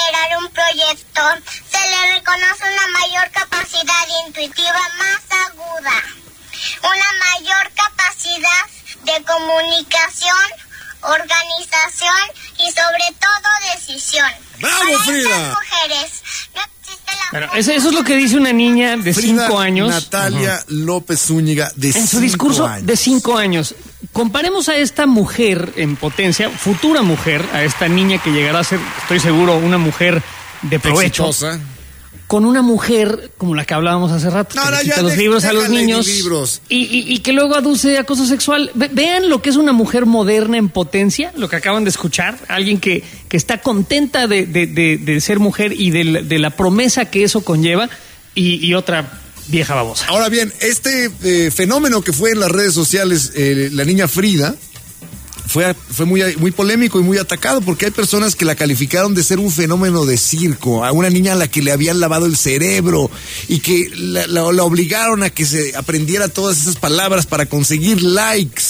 esto, se le reconoce una mayor capacidad intuitiva más aguda, una mayor capacidad de comunicación, organización y sobre todo decisión. ¡Bravo, Para Frida! estas mujeres no existe la... Bueno, eso es lo que dice una niña de 5 años. Natalia López Zúñiga, de 5 años. En su discurso de 5 años. Comparemos a esta mujer en potencia, futura mujer, a esta niña que llegará a ser, estoy seguro, una mujer de provecho. Exitosa. Con una mujer como la que hablábamos hace rato, que le quita los libros a los niños y que luego aduce acoso sexual. Vean lo que es una mujer moderna en potencia, lo que acaban de escuchar, alguien que está contenta de ser mujer y de la promesa que eso conlleva, y otra vieja babosa. Ahora bien, este fenómeno que fue en las redes sociales, la niña Frida, fue muy polémico y muy atacado, porque hay personas que la calificaron de ser un fenómeno de circo, a una niña a la que le habían lavado el cerebro y que la obligaron a que se aprendiera todas esas palabras para conseguir likes.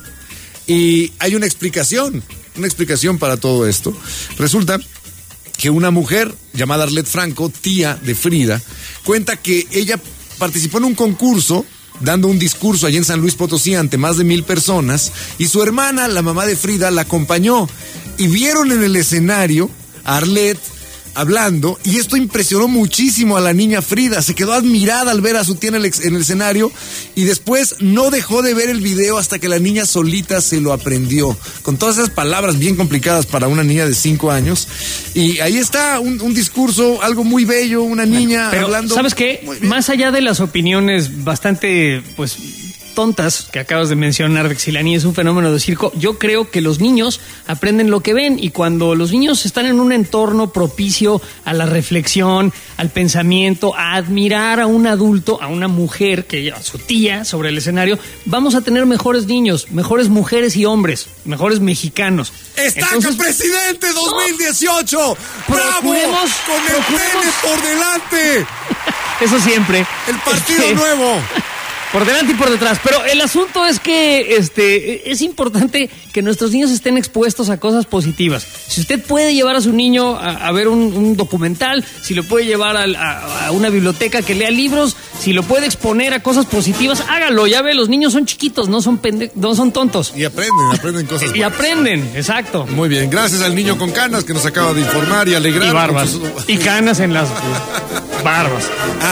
Y hay una explicación para todo esto. Resulta que una mujer llamada Arlette Franco, tía de Frida, cuenta que ella participó en un concurso dando un discurso allí en San Luis Potosí ante más de 1,000 personas, y su hermana, la mamá de Frida, la acompañó, y vieron en el escenario a Arlette hablando, y esto impresionó muchísimo a la niña Frida. Se quedó admirada al ver a su tía en el escenario, y después no dejó de ver el video hasta que la niña solita se lo aprendió, con todas esas palabras bien complicadas para una niña de 5 años. Y ahí está un discurso, algo muy bello, una niña hablando. ¿Sabes qué? Más allá de las opiniones bastante, pues, tontas que acabas de mencionar de que si la niña es un fenómeno de circo, yo creo que los niños aprenden lo que ven, y cuando los niños están en un entorno propicio a la reflexión, al pensamiento, a admirar a un adulto, a una mujer que lleva a su tía sobre el escenario, vamos a tener mejores niños, mejores mujeres y hombres, mejores mexicanos. ¡Estaca, presidente 2018! ¡Bravo! ¡Con el pene por delante! Eso siempre. El partido nuevo. Por delante y por detrás. Pero el asunto es que es importante que nuestros niños estén expuestos a cosas positivas. Si usted puede llevar a su niño a ver un documental, si lo puede llevar a una biblioteca que lea libros, si lo puede exponer a cosas positivas, hágalo. Ya ve, los niños son chiquitos, no son tontos. Y aprenden cosas buenas. Y aprenden, exacto. Muy bien, gracias al niño con canas que nos acaba de informar y alegrar. Y barbas. Y canas en las barbas.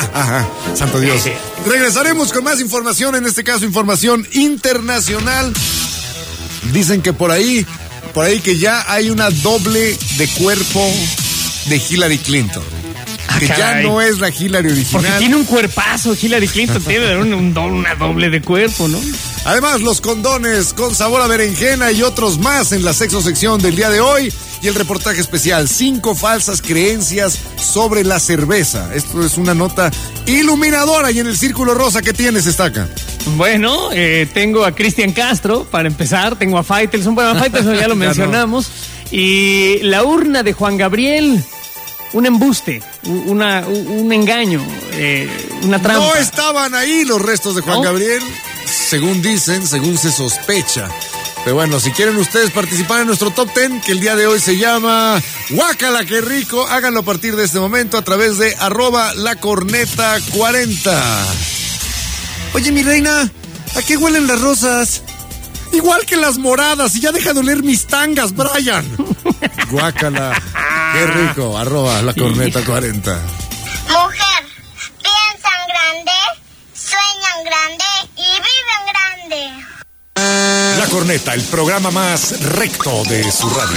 Santo Dios. Sí. Regresaremos con más información, en este caso información internacional. Dicen que por ahí que ya hay una doble de cuerpo de Hillary Clinton. Que caray. Ya no es la Hillary original. Porque tiene un cuerpazo Hillary Clinton, tiene una doble de cuerpo, ¿no? Además, los condones con sabor a berenjena y otros más en la sexo sección del día de hoy. Y el reportaje especial, 5 falsas creencias sobre la cerveza. Esto es una nota iluminadora. Y en el círculo rosa, ¿qué tienes, Estaca? Bueno, tengo a Cristian Castro, para empezar. Tengo a Faitelson. Bueno, a Faitelson ya lo mencionamos. No. Y la urna de Juan Gabriel, un embuste, un engaño, una trampa. No estaban ahí los restos de Juan Gabriel, según dicen, según se sospecha. Pero bueno, si quieren ustedes participar en nuestro Top 10, que el día de hoy se llama Guácala, qué rico, háganlo a partir de este momento a través de @lacorneta40. Oye, mi reina, ¿a qué huelen las rosas? Igual que las moradas, y ya deja de oler mis tangas, Brian. Guácala, qué rico, @lacorneta40. Mujer, piensan grande, sueñan grande y viven grande. La Corneta, el programa más recto de su radio.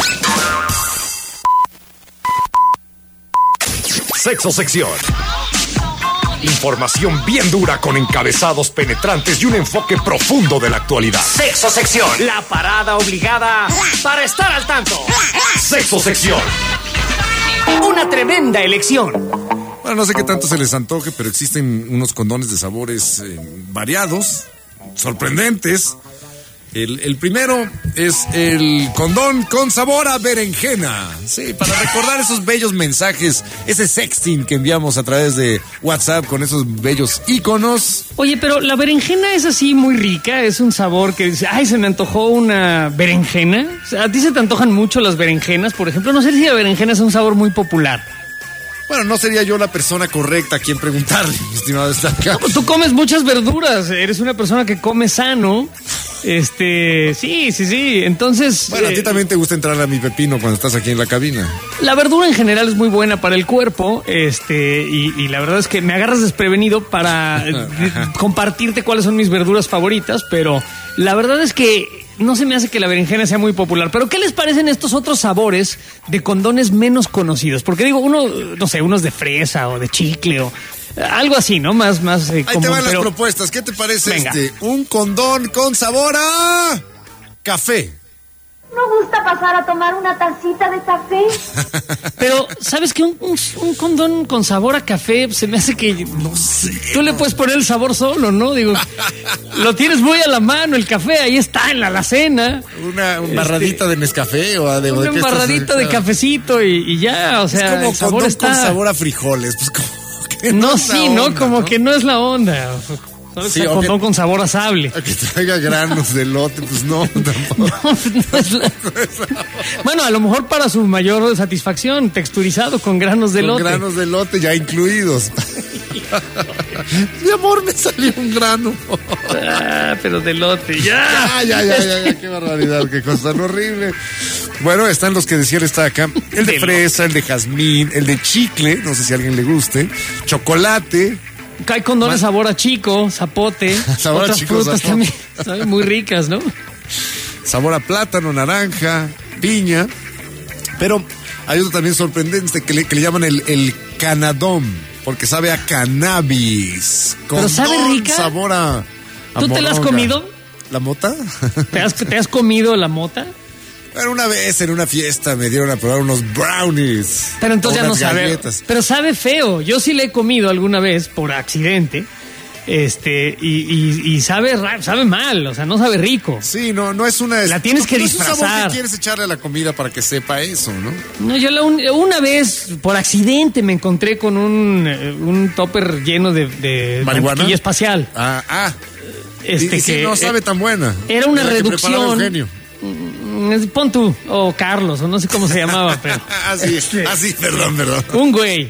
Sexo sección. Información bien dura con encabezados penetrantes y un enfoque profundo de la actualidad. Sexo sección. La parada obligada para estar al tanto. Sexo sección. Una tremenda elección. Bueno, no sé qué tanto se les antoje, pero existen unos condones de sabores variados, sorprendentes. El primero es el condón con sabor a berenjena. Sí, para recordar esos bellos mensajes, ese sexting que enviamos a través de WhatsApp con esos bellos íconos. Oye, pero la berenjena es así muy rica, es un sabor que dice, ay, se me antojó una berenjena. O sea, ¿a ti se te antojan mucho las berenjenas? Por ejemplo, no sé si la berenjena es un sabor muy popular. Bueno, no sería yo la persona correcta a quien preguntarle, mi estimado Estaca. No, tú comes muchas verduras, eres una persona que come sano. Sí. Entonces. Bueno, a ti también te gusta entrar a mi pepino cuando estás aquí en la cabina. La verdura en general es muy buena para el cuerpo, y la verdad es que me agarras desprevenido para compartirte cuáles son mis verduras favoritas, pero la verdad es que no se me hace que la berenjena sea muy popular. Pero ¿qué les parecen estos otros sabores de condones menos conocidos? Porque digo, unos de fresa o de chicle o algo así, ¿no? Más ahí común, te van las propuestas. ¿Qué te parece? Venga. Un condón con sabor a café. ¿No gusta pasar a tomar una tacita de café? Pero, ¿sabes qué? Un condón con sabor a café se me hace que... No sé. Tú le puedes poner el sabor solo, ¿no? Digo, lo tienes muy a la mano, el café, ahí está, en la alacena. Una barradita de Nescafé o de... Una barradita de cafecito y ya, o sea, es como el sabor condón está... con sabor a frijoles, pues como que no, es sí, la onda, ¿no? Como que no es la onda. Sí, condón con sabor a sable. A que traiga granos de elote, pues no, tampoco. No es la... Bueno, a lo mejor para su mayor satisfacción, texturizado con granos de elote. Con granos de elote ya incluidos. Mi amor, me salió un grano. Pero de elote, ya. Ya, qué barbaridad, qué cosa tan horrible. Bueno, están los que decía él está acá. El de fresa, el de jazmín, el de chicle, no sé si a alguien le guste, chocolate. Hay condones sabor a chico, zapote, sabor otras a chico, frutas zapote. también, saben muy ricas, ¿no? Sabor a plátano, naranja, piña. Pero hay otro también sorprendente que le llaman el canadón, porque sabe a cannabis. Pero sabe rica. Sabor a ¿Tú te la has comido? ¿La mota? ¿Te has comido la mota? Bueno, una vez en una fiesta me dieron a probar unos brownies. Pero entonces ya no sabe. Galletas. Pero sabe feo. Yo sí le he comido alguna vez por accidente. Y sabe mal, o sea, no sabe rico. Sí, no es una... La tienes que disfrazar. Es un sabor que quieres echarle a la comida para que sepa eso, ¿no? No, yo una vez, por accidente, me encontré con un topper lleno de ¿marihuana? mantequilla espacial. Y no sabe tan buena. Era una la reducción. Pon tú, o Carlos, o no sé cómo se llamaba, pero... así, perdón. Un güey.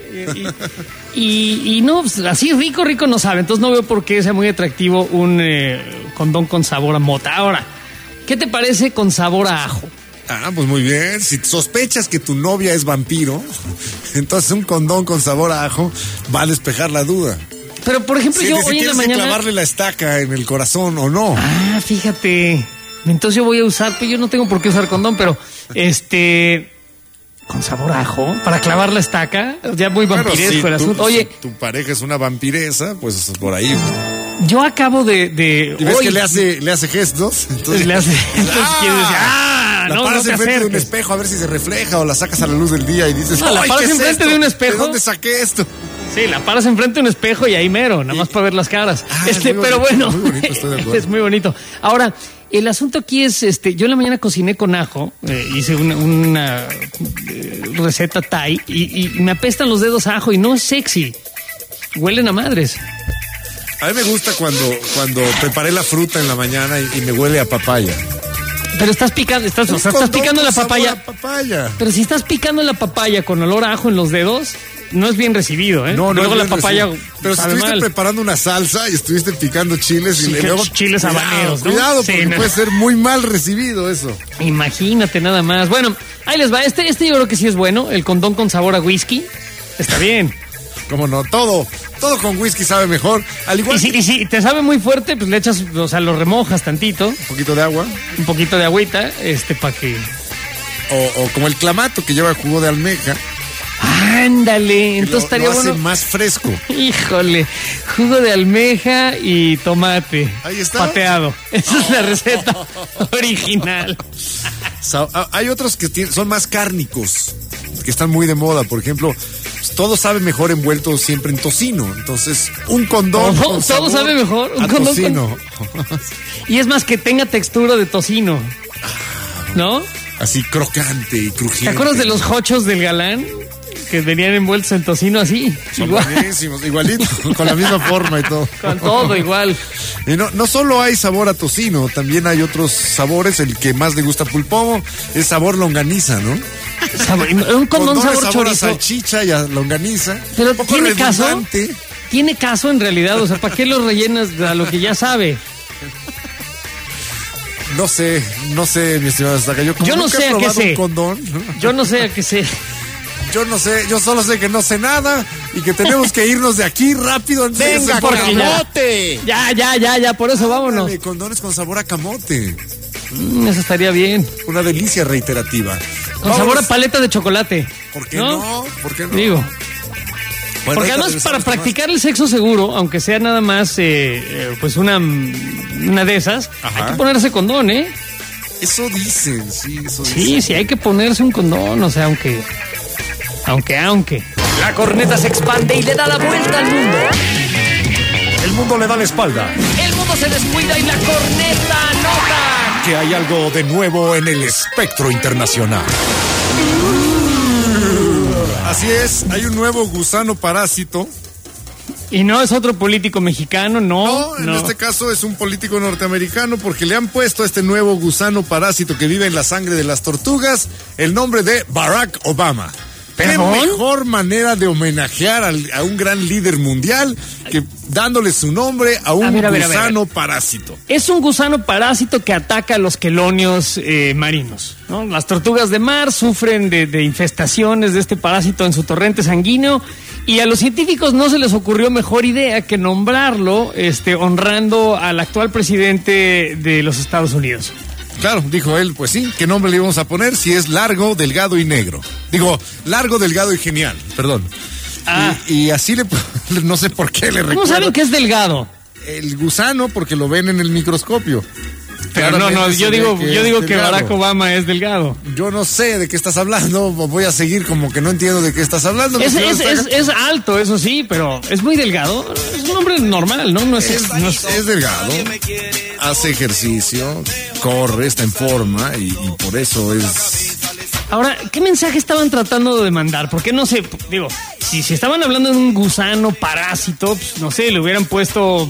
Y no, pues, así rico no sabe. Entonces no veo por qué sea muy atractivo un condón con sabor a mota. Ahora, ¿qué te parece con sabor a ajo? Pues muy bien. Si sospechas que tu novia es vampiro, entonces un condón con sabor a ajo va a despejar la duda. Pero, por ejemplo, yo hoy en la mañana... clavarle la estaca en el corazón o no. Fíjate... Entonces yo voy a usar, pues yo no tengo por qué usar condón, pero con sabor a ajo, para clavar la estaca, ya muy vampiresco el asunto. Oye, si tu pareja es una vampiresa, pues por ahí. Yo acabo de ¿Y ves que le hace gestos? Entonces le hace quiere decir, la paras enfrente de un espejo a ver si se refleja o la sacas a la luz del día y dices, la paras enfrente de un espejo. ¿De dónde saqué esto? Sí, la paras enfrente de un espejo y ahí mero, nada más para ver las caras. Pero bueno, muy bonito, estoy de acuerdo. Es muy bonito. Ahora, el asunto aquí es, yo en la mañana cociné con ajo, hice una receta Thai y me apestan los dedos a ajo y no es sexy. Huelen a madres. A mí me gusta cuando preparé la fruta en la mañana y me huele a papaya. Pero estás picando, estás picando la papaya. Pero si estás picando la papaya con olor a ajo en los dedos, no es bien recibido, ¿eh? No, luego la papaya. Pero si estuviste preparando una salsa y estuviste picando chiles y luego chiles habaneros, ¿no? Cuidado, porque puede ser muy mal recibido eso. Imagínate nada más. Bueno, ahí les va. Este yo creo que sí es bueno. El condón con sabor a whisky. Está bien. ¿Cómo no? Todo con whisky sabe mejor. Al igual y si te sabe muy fuerte, pues le echas, o sea, lo remojas tantito. Un poquito de agua. Un poquito de agüita, para que... O como el clamato que lleva jugo de almeja. Ándale, entonces estaría lo hace bueno. Más fresco. Híjole, jugo de almeja y tomate. Ahí está. Pateado. Esa es la receta original. Hay otros que son más cárnicos, que están muy de moda. Por ejemplo, todo sabe mejor envuelto siempre en tocino. Entonces, un condón. Todo sabe mejor. Un condón tocino. Y es más que tenga textura de tocino. ¿No? Así crocante y crujiente. ¿Te acuerdas de los hochos del galán? que venían envueltos en tocino así. Son buenísimos, igualito, con la misma forma y todo. Con todo igual. Y no solo hay sabor a tocino, también hay otros sabores. El que más le gusta a Pulpomo es sabor longaniza, ¿no? Un condón sabor chorizo. A salchicha y a longaniza. Pero ¿tiene caso? ¿Tiene caso en realidad? O sea, ¿para qué lo rellenas a lo que ya sabe? No sé, mi estimado Estaca. Yo no sé a qué sé. Condón, ¿no? Yo no sé a qué sé. Yo no sé, yo solo sé que no sé nada y que tenemos que irnos de aquí rápido. ¡Venga, por camote! Ya, por eso vámonos. Condones con sabor a camote. Eso estaría bien. Una delicia reiterativa. Con sabor a paleta de chocolate. ¿Por qué no? ¿Por qué no? Digo. Bueno, porque además para practicar el sexo seguro, aunque sea nada más pues una de esas, hay que ponerse condón, ¿eh? Eso dicen, sí, eso dicen. Sí, hay que ponerse un condón, o sea, aunque. La corneta se expande y le da la vuelta al mundo. El mundo le da la espalda. El mundo se descuida y la corneta nota que hay algo de nuevo en el espectro internacional. Así es, hay un nuevo gusano parásito. Y no es otro político mexicano, no. En este caso es un político norteamericano porque le han puesto a este nuevo gusano parásito que vive en la sangre de las tortugas el nombre de Barack Obama. ¿Perdón? ¿Qué mejor manera de homenajear a un gran líder mundial que dándole su nombre a un gusano parásito? Es un gusano parásito que ataca a los quelonios marinos, ¿no? Las tortugas de mar sufren de infestaciones de este parásito en su torrente sanguíneo y a los científicos no se les ocurrió mejor idea que nombrarlo honrando al actual presidente de los Estados Unidos. Claro, dijo él, pues sí, ¿qué nombre le íbamos a poner si es largo, delgado y negro? Digo, largo, delgado y genial, perdón. Y así no sé por qué le recuerdo. ¿Cómo saben que es delgado? El gusano, porque lo ven en el microscopio. Pero no, yo digo que Barack Obama es delgado. Yo no sé de qué estás hablando, voy a seguir como que no entiendo de qué estás hablando. Es alto, eso sí, pero es muy delgado. Es un hombre normal, ¿no? No es delgado, hace ejercicio, corre, está en forma y por eso es... Ahora, ¿qué mensaje estaban tratando de mandar? Porque no sé, digo, si estaban hablando de un gusano parásito, pues, no sé, le hubieran puesto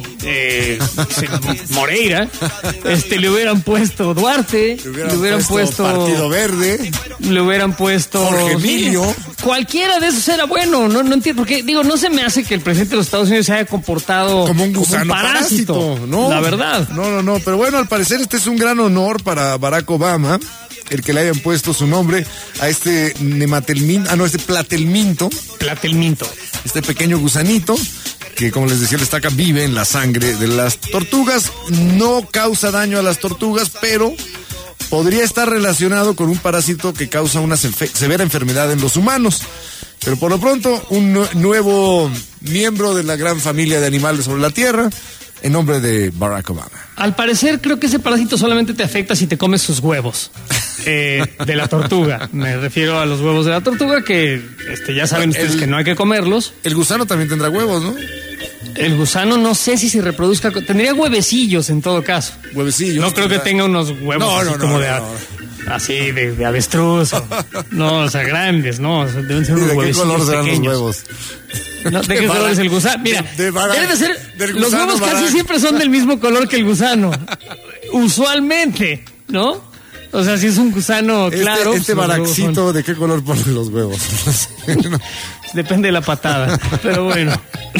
Moreira, le hubieran puesto Duarte, le hubieran puesto Partido Verde, le hubieran puesto Jorge Emilio. Cualquiera de esos era bueno, no entiendo, porque digo, no se me hace que el presidente de los Estados Unidos se haya comportado como un gusano parásito, ¿no? La verdad. No, pero bueno, al parecer este es un gran honor para Barack Obama, el que le hayan puesto su nombre a este platelminto. Este pequeño gusanito que, como les decía, Estaca vive en la sangre de las tortugas. No causa daño a las tortugas, pero podría estar relacionado con un parásito que causa una severa enfermedad en los humanos. Pero por lo pronto, un nuevo miembro de la gran familia de animales sobre la Tierra, en nombre de Barack Obama. Al parecer, creo que ese parásito solamente te afecta si te comes sus huevos de la tortuga. Me refiero a los huevos de la tortuga que ya saben ustedes que no hay que comerlos. El gusano también tendrá huevos, ¿no? El gusano no sé si se reproduzca. Tendría huevecillos en todo caso. Huevecillos. No creo que tenga unos huevos así de avestruz. O sea, grandes, ¿no? Deben ser unos huevecillos. ¿De qué color serán pequeños. los huevos? No, ¿de qué color es el gusano? Mira, debe de ser. Los huevos casi siempre son del mismo color que el gusano. Usualmente, ¿no? O sea, si es un gusano claro. Baraxito, ¿de qué color ponen los huevos? No. Depende de la patada. Pero bueno.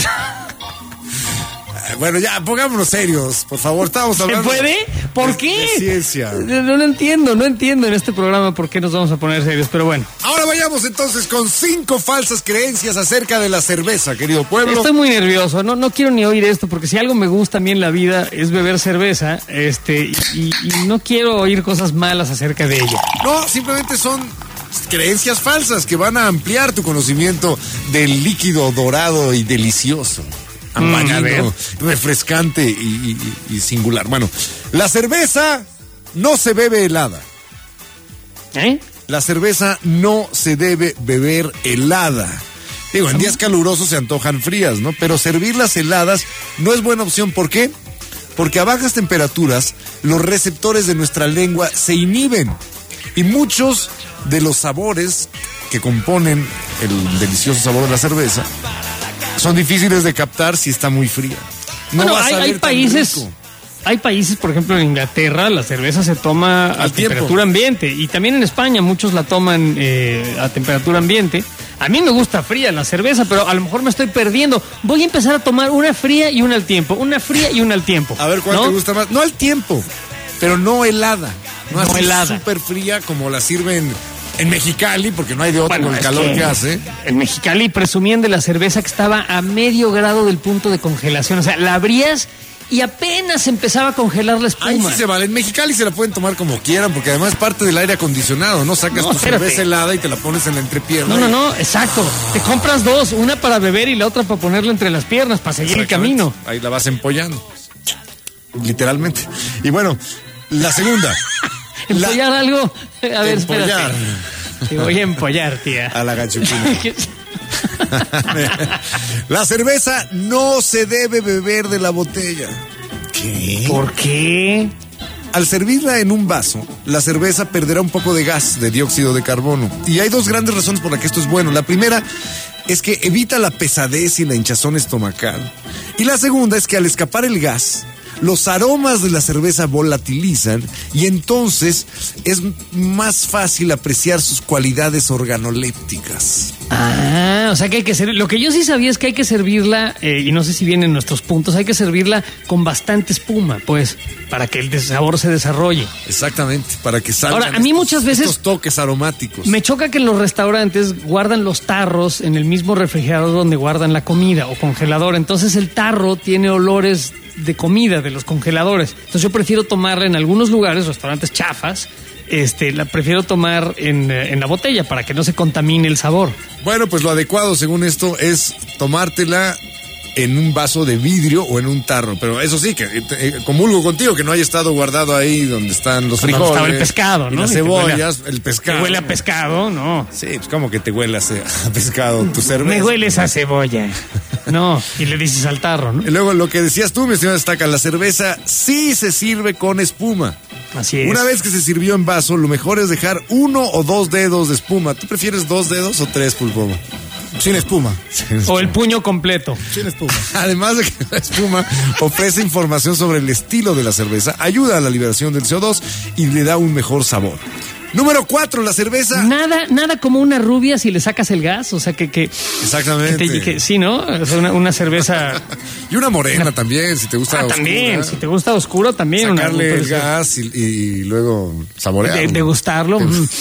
Bueno, ya, pongámonos serios, por favor. Estamos hablando. ¿Se puede? ¿Por qué? De ciencia. No entiendo en este programa por qué nos vamos a poner serios, pero bueno. Ahora vayamos entonces con 5 falsas creencias acerca de la cerveza, querido pueblo. Estoy muy nervioso, no quiero ni oír esto, porque si algo me gusta a mí en la vida es beber cerveza, y no quiero oír cosas malas acerca de ella. No, simplemente son creencias falsas que van a ampliar tu conocimiento del líquido dorado y delicioso. Amañado, refrescante y singular. Bueno, la cerveza no se bebe helada. La cerveza no se debe beber helada. Digo, en días calurosos se antojan frías, ¿no? Pero servirlas heladas no es buena opción. ¿Por qué? Porque a bajas temperaturas los receptores de nuestra lengua se inhiben y muchos de los sabores que componen el delicioso sabor de la cerveza, son difíciles de captar si está muy fría. Hay países, por ejemplo, en Inglaterra, la cerveza se toma a temperatura ambiente. Y también en España muchos la toman a temperatura ambiente. A mí me gusta fría la cerveza, pero a lo mejor me estoy perdiendo. Voy a empezar a tomar una fría y una al tiempo. Una fría y una al tiempo. A ver, ¿cuál te gusta más? No al tiempo, pero no helada. No helada. Súper fría como la sirven en Mexicali, porque no hay de otra con el calor que hace. En Mexicali presumían de la cerveza que estaba a medio grado del punto de congelación. O sea, la abrías y apenas empezaba a congelar la espuma. Ahí sí se vale. En Mexicali se la pueden tomar como quieran, porque además es parte del aire acondicionado, ¿no? Sacas tu cerveza helada y te la pones en la entrepierna. No, exacto. Te compras dos, una para beber y la otra para ponerla entre las piernas, para seguir el camino. Ahí la vas empollando. Literalmente. Y bueno, la segunda. ¿Empollar algo? A ver, espérate. Te voy a empollar, tía. A la gachupina. La cerveza no se debe beber de la botella. ¿Qué? ¿Por qué? Al servirla en un vaso, la cerveza perderá un poco de gas, de dióxido de carbono. Y hay dos grandes razones por las que esto es bueno. La primera es que evita la pesadez y la hinchazón estomacal. Y la segunda es que al escapar el gas, los aromas de la cerveza volatilizan y entonces es más fácil apreciar sus cualidades organolépticas. O sea que hay que servir. Lo que yo sí sabía es que hay que servirla, y no sé si vienen nuestros puntos, hay que servirla con bastante espuma, pues, para que el sabor se desarrolle. Exactamente, para que salgan. Ahora, a mí muchas veces estos toques aromáticos. Me choca que en los restaurantes guardan los tarros en el mismo refrigerador donde guardan la comida o congelador. Entonces el tarro tiene olores de comida de los congeladores. Entonces yo prefiero tomarla en algunos lugares, restaurantes chafas, la prefiero tomar en la botella para que no se contamine el sabor. Bueno, pues lo adecuado según esto es tomártela en un vaso de vidrio o en un tarro, pero eso sí, que comulgo contigo que no haya estado guardado ahí donde están los frijoles. Estaba el pescado, ¿no? Las cebollas, el pescado. ¿Te huele a pescado? No. Sí, pues como que te huele a pescado tu cerveza. Me hueles a cebolla. No, y le dices al tarro, ¿no? Y luego lo que decías tú, mi estimado Estaca, la cerveza sí se sirve con espuma. Así es. Una vez que se sirvió en vaso, lo mejor es dejar 1 o 2 dedos de espuma. ¿Tú prefieres 2 dedos o 3, Pulpomo? Sin espuma. O el puño completo. Sin espuma. Además de que la espuma ofrece información sobre el estilo de la cerveza, ayuda a la liberación del CO2 y le da un mejor sabor. Número 4, la cerveza. Nada como una rubia si le sacas el gas, o sea que exactamente. Sí, ¿no? O sea, una cerveza. Y una morena también, si te gusta oscura. También, si te gusta oscuro también. Sacarle el gas y luego saborearlo. Degustarlo.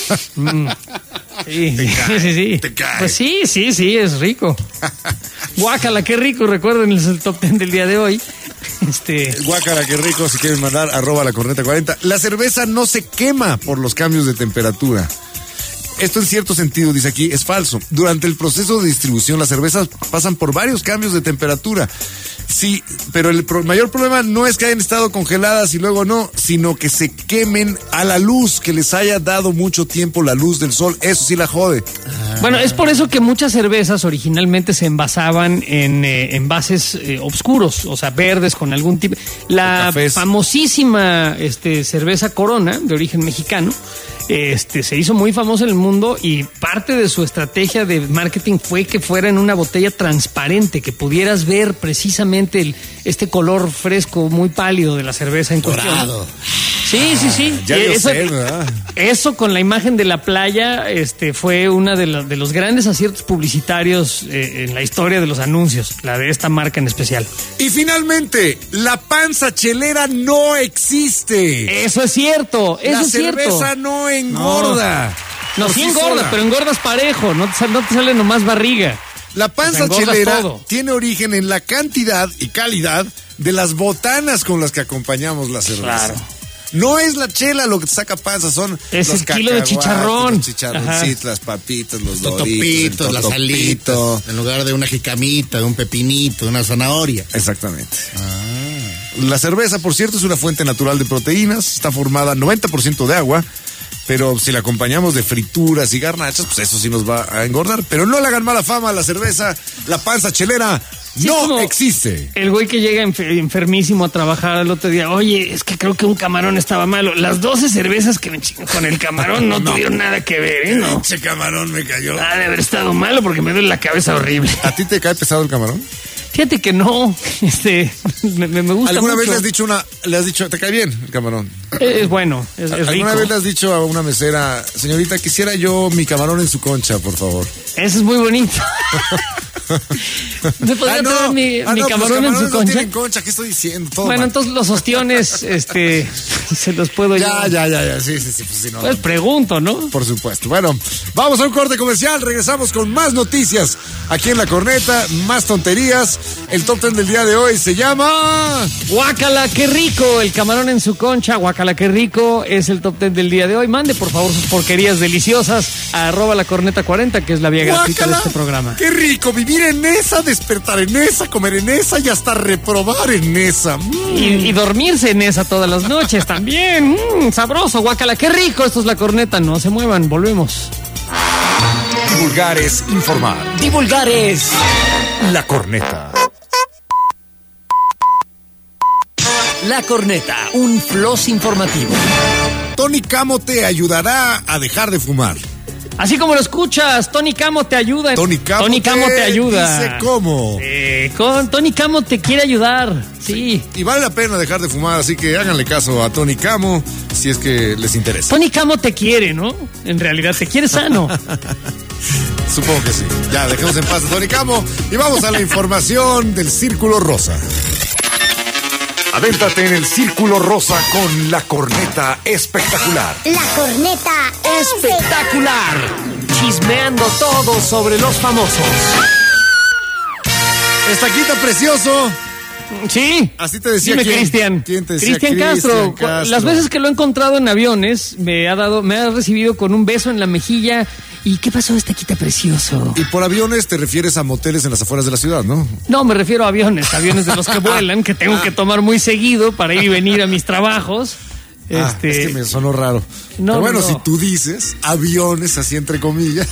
Sí. Te cae. Pues sí, es rico. Guácala, qué rico, recuerden el top 10 del día de hoy. Guácala, qué rico, si quieren mandar @lacorneta40. La cerveza no se quema por los cambios de temperatura. Esto en cierto sentido, dice aquí, es falso. Durante el proceso de distribución, las cervezas pasan por varios cambios de temperatura. Sí, pero el mayor problema no es que hayan estado congeladas y luego no, sino que se quemen a la luz, que les haya dado mucho tiempo la luz del sol. Eso sí la jode. Bueno, es por eso que muchas cervezas originalmente se envasaban en envases oscuros, o sea, verdes con algún tipo. La famosísima cerveza Corona, de origen mexicano, se hizo muy famosa en el mundo y parte de su estrategia de marketing fue que fuera en una botella transparente, que pudieras ver precisamente este color fresco, muy pálido de la cerveza en cuestión. Dorado. Sí. Ya eso, sé, ¿verdad? Eso con la imagen de la playa, fue una de los grandes aciertos publicitarios en la historia de los anuncios, la de esta marca en especial. Y finalmente, la panza chelera no existe. Eso es cierto, La cerveza no engorda. No, sí engorda, pero engordas parejo, no te sale nomás barriga. La panza chelera tiene origen en la cantidad y calidad de las botanas con las que acompañamos la cerveza. Claro. No es la chela lo que te saca panza, son es los el kilo de chicharrón. Los chicharroncitos, las papitas, los topitos, las alitas, en lugar de una jicamita, de un pepinito, de una zanahoria. Exactamente. La cerveza, por cierto, es una fuente natural de proteínas, está formada 90% de agua, pero si la acompañamos de frituras y garnachas, pues eso sí nos va a engordar. Pero no le hagan mala fama a la cerveza, la panza chelera Sí, no existe. El güey que llega enfermísimo a trabajar el otro día. Oye, es que creo que un camarón estaba malo. Las 12 cervezas que me chingo con el camarón no tuvieron nada que ver, ¿eh? No. Ese camarón me cayó. Ha de haber estado malo porque me duele la cabeza horrible. ¿A ti te cae pesado el camarón? Fíjate que no, me gusta ¿Alguna mucho. vez le has dicho, te cae bien el camarón? Es bueno, es rico. ¿Alguna vez le has dicho a una mesera, señorita, quisiera yo mi camarón en su concha, por favor? Eso es muy bonito. ¿Me podría traer mi camarón en su concha? No tienen concha, ¿qué estoy diciendo? Todo bueno, mal. Entonces los ostiones, se los puedo ya. Sí, pues si no. Pues pregunto, ¿no? Por supuesto. Bueno, vamos a un corte comercial, regresamos con más noticias aquí en La Corneta, más tonterías. El top 10 del día de hoy se llama... Guácala, qué rico, el camarón en su concha, guácala, qué rico, es el top 10 del día de hoy. Mande, por favor, sus porquerías deliciosas a @lacorneta40, que es la vía gratuita de este programa. Qué rico, vivir en esa, despertar en esa, comer en esa y hasta reprobar en esa. Y dormirse en esa todas las noches también. Sabroso, guácala, qué rico. Esto es La Corneta, no se muevan, volvemos. Divulgar es informar. Divulgar es La Corneta. La Corneta, un flash informativo. Tony Camo te ayudará a dejar de fumar. Así como lo escuchas, Tony Camo te ayuda. Tony Camo te ayuda. Dice cómo. Con Tony Camo te quiere ayudar. Sí. Y vale la pena dejar de fumar, así que háganle caso a Tony Camo si es que les interesa. Tony Camo te quiere, ¿no? En realidad te quiere sano. Supongo que sí. Ya, dejemos en paz a Tony Camo y vamos a la información del Círculo Rosa. Adéntrate en el Círculo Rosa con La Corneta Espectacular. La Corneta Espectacular. Chismeando todo sobre los famosos. Estaquita precioso. Sí. Así te decía. Dime, Cristian. ¿Quién te decía? Cristian Castro. Las veces que lo he encontrado en aviones, me ha recibido con un beso en la mejilla. ¿Y qué pasó, Estaquita precioso? Y por aviones te refieres a moteles en las afueras de la ciudad, ¿no? No, me refiero a aviones de los que vuelan, que tengo que tomar muy seguido para ir y venir a mis trabajos. Es que me sonó raro. No, pero bueno, no. si tú dices aviones, así entre comillas.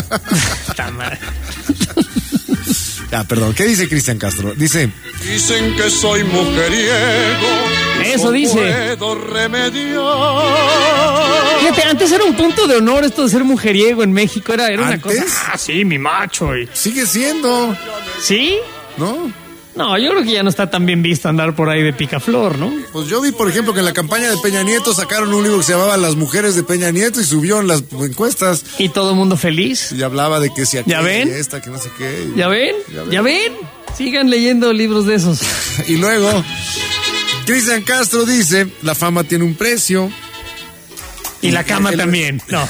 Ya, perdón. ¿Qué dice Cristian Castro? Dicen que soy mujeriego. Eso dice. Puedo remediar. Fíjate, antes era un punto de honor esto de ser mujeriego en México. Era una cosa. Sí, mi macho. Sigue siendo. ¿Sí? ¿No? No, yo creo que ya no está tan bien visto andar por ahí de picaflor, ¿no? Pues yo vi, por ejemplo, que en la campaña de Peña Nieto sacaron un libro que se llamaba Las mujeres de Peña Nieto y subió en las encuestas. Y todo el mundo feliz. Y hablaba de que si aquí ¿Ya ven? y esta, que no sé qué. ¿Ya ven? ¿Ya ven? Sigan leyendo libros de esos. Y luego, Cristian Castro dice, la fama tiene un precio. Y la cama también. No.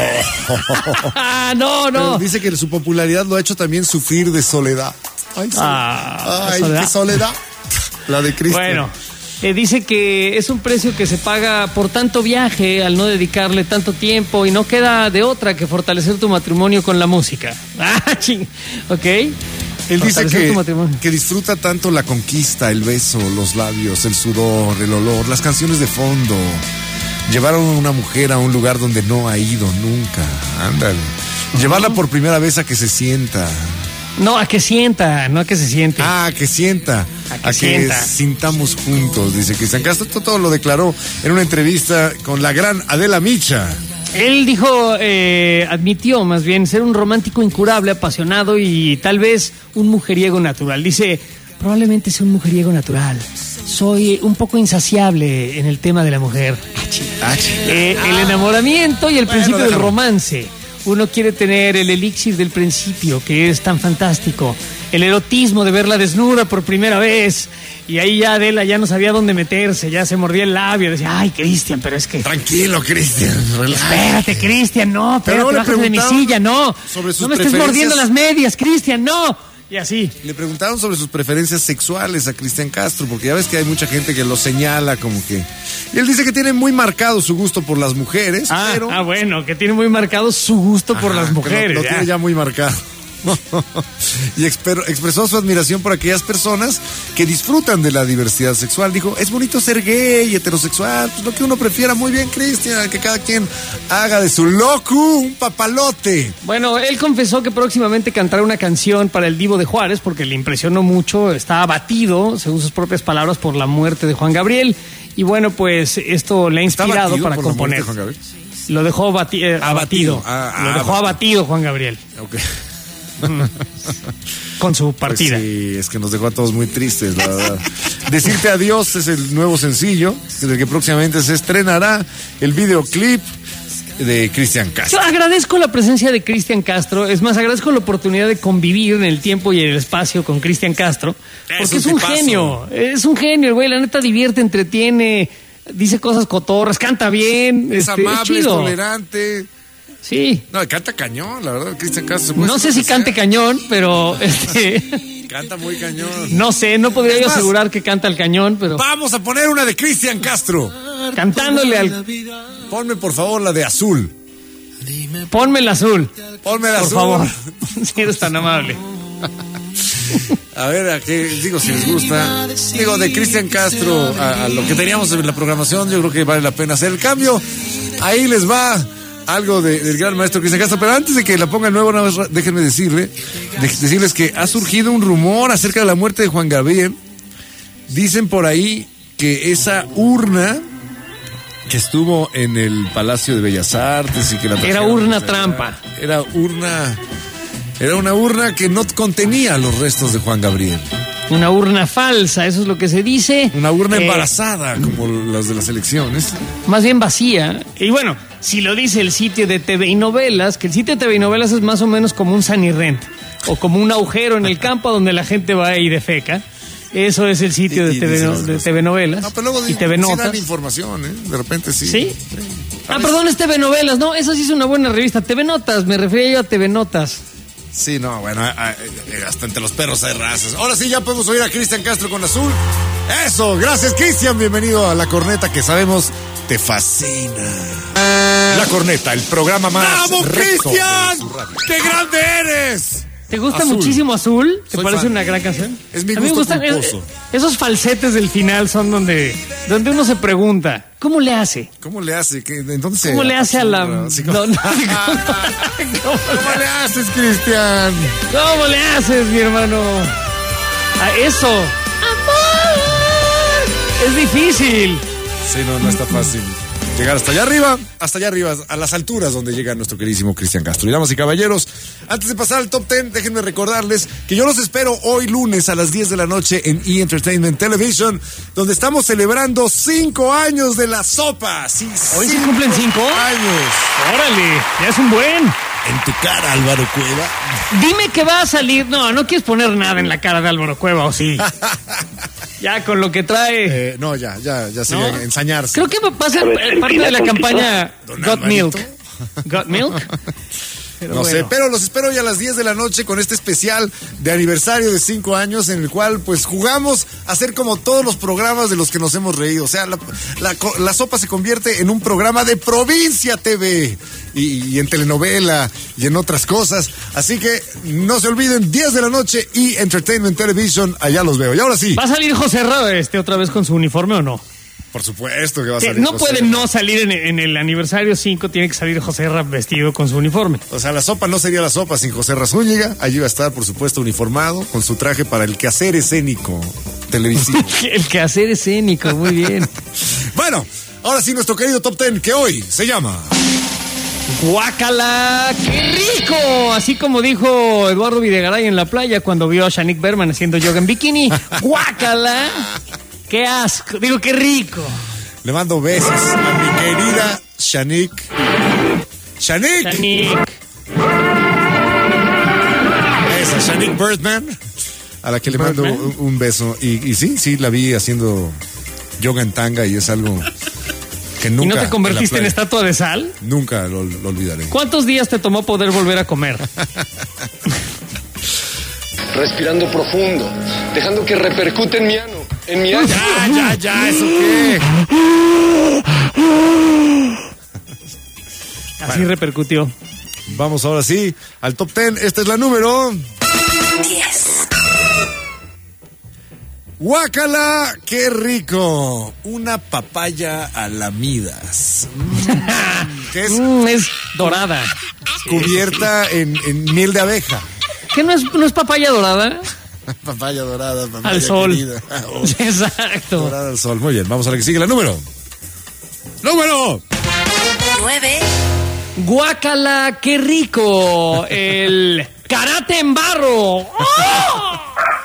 No. Pero dice que su popularidad lo ha hecho también sufrir de soledad. Ay, ¿soledad? Qué soledad. La de Cristian. Bueno, dice que es un precio que se paga por tanto viaje al no dedicarle tanto tiempo y no queda de otra que fortalecer tu matrimonio con la música. Ok. Él dice que disfruta tanto la conquista, el beso, los labios, el sudor, el olor, las canciones de fondo. Llevar a una mujer a un lugar donde no ha ido nunca. Ándale. Llevarla por primera vez a que se sienta. No, a que sienta, no a que se siente. Ah, a que sienta. A que sintamos juntos, dice Cristian Castro. Todo lo declaró en una entrevista con la gran Adela Micha. Él dijo, admitió más bien ser un romántico incurable, apasionado y tal vez un mujeriego natural. Dice, probablemente sea un mujeriego natural. Soy un poco insaciable en el tema de la mujer. El enamoramiento y el principio del romance. Uno quiere tener el elixir del principio, que es tan fantástico. El erotismo de verla desnuda por primera vez. Y ahí ya Adela ya no sabía dónde meterse, ya se mordía el labio. Decía, ay, Cristian, pero es que... Tranquilo, Cristian. Espérate, Cristian, no. Espérate, bájate de mi silla, no. No me estés mordiendo las medias, Cristian, no. Y así. Le preguntaron sobre sus preferencias sexuales a Cristian Castro, porque ya ves que hay mucha gente que lo señala como que... Y él dice que tiene muy marcado su gusto por las mujeres, pero... bueno, que tiene muy marcado su gusto por las mujeres. Lo tiene ya muy marcado. Y expresó su admiración por aquellas personas que disfrutan de la diversidad sexual. Dijo, es bonito ser gay, heterosexual, pues lo que uno prefiera. Muy bien, Cristian, que cada quien haga de su locu un papalote. Bueno, él confesó que próximamente cantará una canción para el Divo de Juárez porque le impresionó mucho, está abatido, según sus propias palabras, por la muerte de Juan Gabriel. Y bueno, pues esto le ha inspirado para componer. Lo dejó abatido. Lo dejó abatido Juan Gabriel. Okay. Con su partida. Pues sí, es que nos dejó a todos muy tristes, la verdad. Decirte adiós es el nuevo sencillo, del que próximamente se estrenará el videoclip de Cristian Castro. Yo agradezco la presencia de Cristian Castro. Es más, agradezco la oportunidad de convivir en el tiempo y en el espacio con Cristian Castro. Porque es un genio. Es un genio, el güey. La neta divierte, entretiene, dice cosas cotorras, canta bien. Es amable, es chido. Es tolerante. Sí. No, canta cañón, la verdad, Cristian Castro. No sé si cante cañón, pero canta muy cañón. No sé, no podría yo asegurar que canta el cañón, pero... Vamos a poner una de Cristian Castro. Cantándole al... Ponme, por favor, la de Azul. Ponme el azul. Ponme el azul. Por favor, si eres tan amable. A ver, ¿a qué? Digo, si les gusta. Digo, de Cristian Castro a lo que teníamos en la programación, yo creo que vale la pena hacer el cambio. Ahí les va algo del gran maestro Cristian Castro, pero antes de que la ponga de nuevo, nada más déjenme decirles que ha surgido un rumor acerca de la muerte de Juan Gabriel. Dicen por ahí que esa urna que estuvo en el Palacio de Bellas Artes y que la era urna trampa. Era una urna que no contenía los restos de Juan Gabriel. Una urna falsa, eso es lo que se dice. Una urna embarazada, como las de las elecciones. Más bien vacía. Y bueno, si lo dice el sitio de TV y Novelas, que el sitio de TV y Novelas es más o menos como un Sanirrent, o como un agujero en el campo donde la gente va y defeca. Eso es el sitio de TV Novelas. No, pero luego y TV Notas. Dan información, ¿eh? De repente sí. ¿Sí? Perdón, es TV Novelas. No, esa sí es una buena revista. TV Notas, me refería yo a TV Notas. Sí, no, bueno, hasta entre los perros hay razas. Ahora sí, ya podemos oír a Cristian Castro con Azul. Eso, gracias, Cristian. Bienvenido a La Corneta, que sabemos te fascina. La Corneta, el programa más... ¡Bravo, Cristian! ¡Qué grande eres! ¿Te gusta muchísimo Azul? ¿Te parece una gran canción? Es mi gusto culposo. Esos falsetes del final son donde uno se pregunta, ¿cómo le hace? ¿Cómo le hace? Entonces, ¿cómo le hace a la...? ¿Cómo le haces, Cristian? ¿Cómo le haces, mi hermano? A eso. ¡Amor! Es difícil. Sí, no está fácil llegar hasta allá arriba, a las alturas donde llega nuestro queridísimo Cristian Castro. Y damas y caballeros, antes de pasar al top 10, déjenme recordarles que yo los espero hoy lunes a las 10 de la noche en E! Entertainment Television, donde estamos celebrando 5 años de La Sopa. Sí, ¿hoy se cumplen 5 años? Órale, ya es un buen. En tu cara, Álvaro Cueva. Dime que va a salir. No quieres poner nada en la cara de Álvaro Cueva, ¿o sí? Ya con lo que trae. No, ya sería ensañarse. Creo que va a ser parte de la campaña Got Milk. ¿Got Milk? No sé, pero los espero hoy a las 10 de la noche con este especial de aniversario de 5 años en el cual pues jugamos a hacer como todos los programas de los que nos hemos reído. O sea, la Sopa se convierte en un programa de Provincia TV y en telenovela y en otras cosas. Así que no se olviden, 10 de la noche y Entertainment Television, allá los veo. Y ahora sí. ¿Va a salir José Ra otra vez con su uniforme o no? Por supuesto que va a salir. No puede no salir en el aniversario 5, tiene que salir José Ra vestido con su uniforme. O sea, La Sopa no sería La Sopa sin José Ra Zúñiga. Allí va a estar, por supuesto, uniformado con su traje para el quehacer escénico televisivo. El quehacer escénico, muy bien. Bueno, ahora sí, nuestro querido Top 10, que hoy se llama... ¡Guácala! ¡Qué rico! Así como dijo Eduardo Videgaray en la playa cuando vio a Shanique Berman haciendo yoga en bikini. ¡Guácala! ¡Qué asco! Digo, qué rico. Le mando besos a mi querida Shanique. ¡Shanique! Esa, Shanique Birdman, a la que le mando un beso. Y sí, la vi haciendo yoga en tanga y es algo que nunca... ¿Y no te convertiste en estatua de sal? Nunca lo olvidaré. ¿Cuántos días te tomó poder volver a comer? Respirando profundo, dejando que repercute en mi ano. Ya, ¿eso qué? Así repercutió. Vamos ahora sí al top 10. Esta es la número 10. Guácala, qué rico. Una papaya a la midas. ¿Qué es? Es dorada. Cubierta en miel de abeja. ¿Qué no es papaya dorada? Papaya dorada, papaya al sol. Querida. Oh. Exacto. Dorada al sol. Muy bien, vamos a la que sigue, la número 9. Guácala, qué rico. El karate en barro. ¡Oh!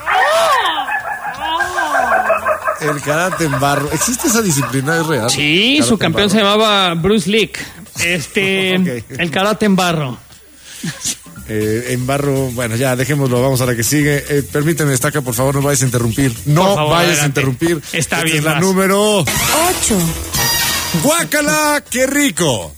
El karate en barro. ¿Existe esa disciplina? ¿Es real? Sí, karate su campeón se llamaba Bruce Lee. Okay. El karate en barro. En barro, bueno, ya dejémoslo, vamos a la que sigue. Permíteme, Destaca, por favor, no vayas a interrumpir. No por favor, vayas adelante. a interrumpir. Está bien. Es la número 8. Guácala, qué rico.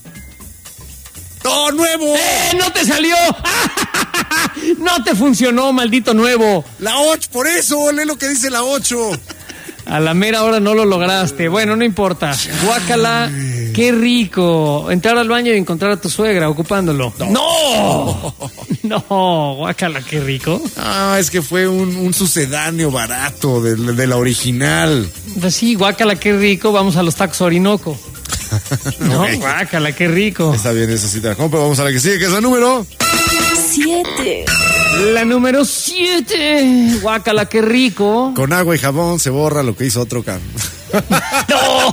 ¡Oh, nuevo! ¡No te salió! ¡No te funcionó, maldito nuevo! La 8, por eso, lee lo que dice la 8. A la mera hora no lo lograste. Bueno, no importa. Guácala, qué rico. Entrar al baño y encontrar a tu suegra ocupándolo. ¡No! No, guácala, qué rico. Ah, es que fue un sucedáneo barato de la original. Pues sí, guácala, qué rico. Vamos a los tacos Orinoco. No, Okay. guácala, qué rico. Está bien, eso sí te la compro. Vamos a la que sigue, que es la número 7. La número 7. Guácala, qué rico. Con agua y jabón se borra lo que hizo otro can. ¡No!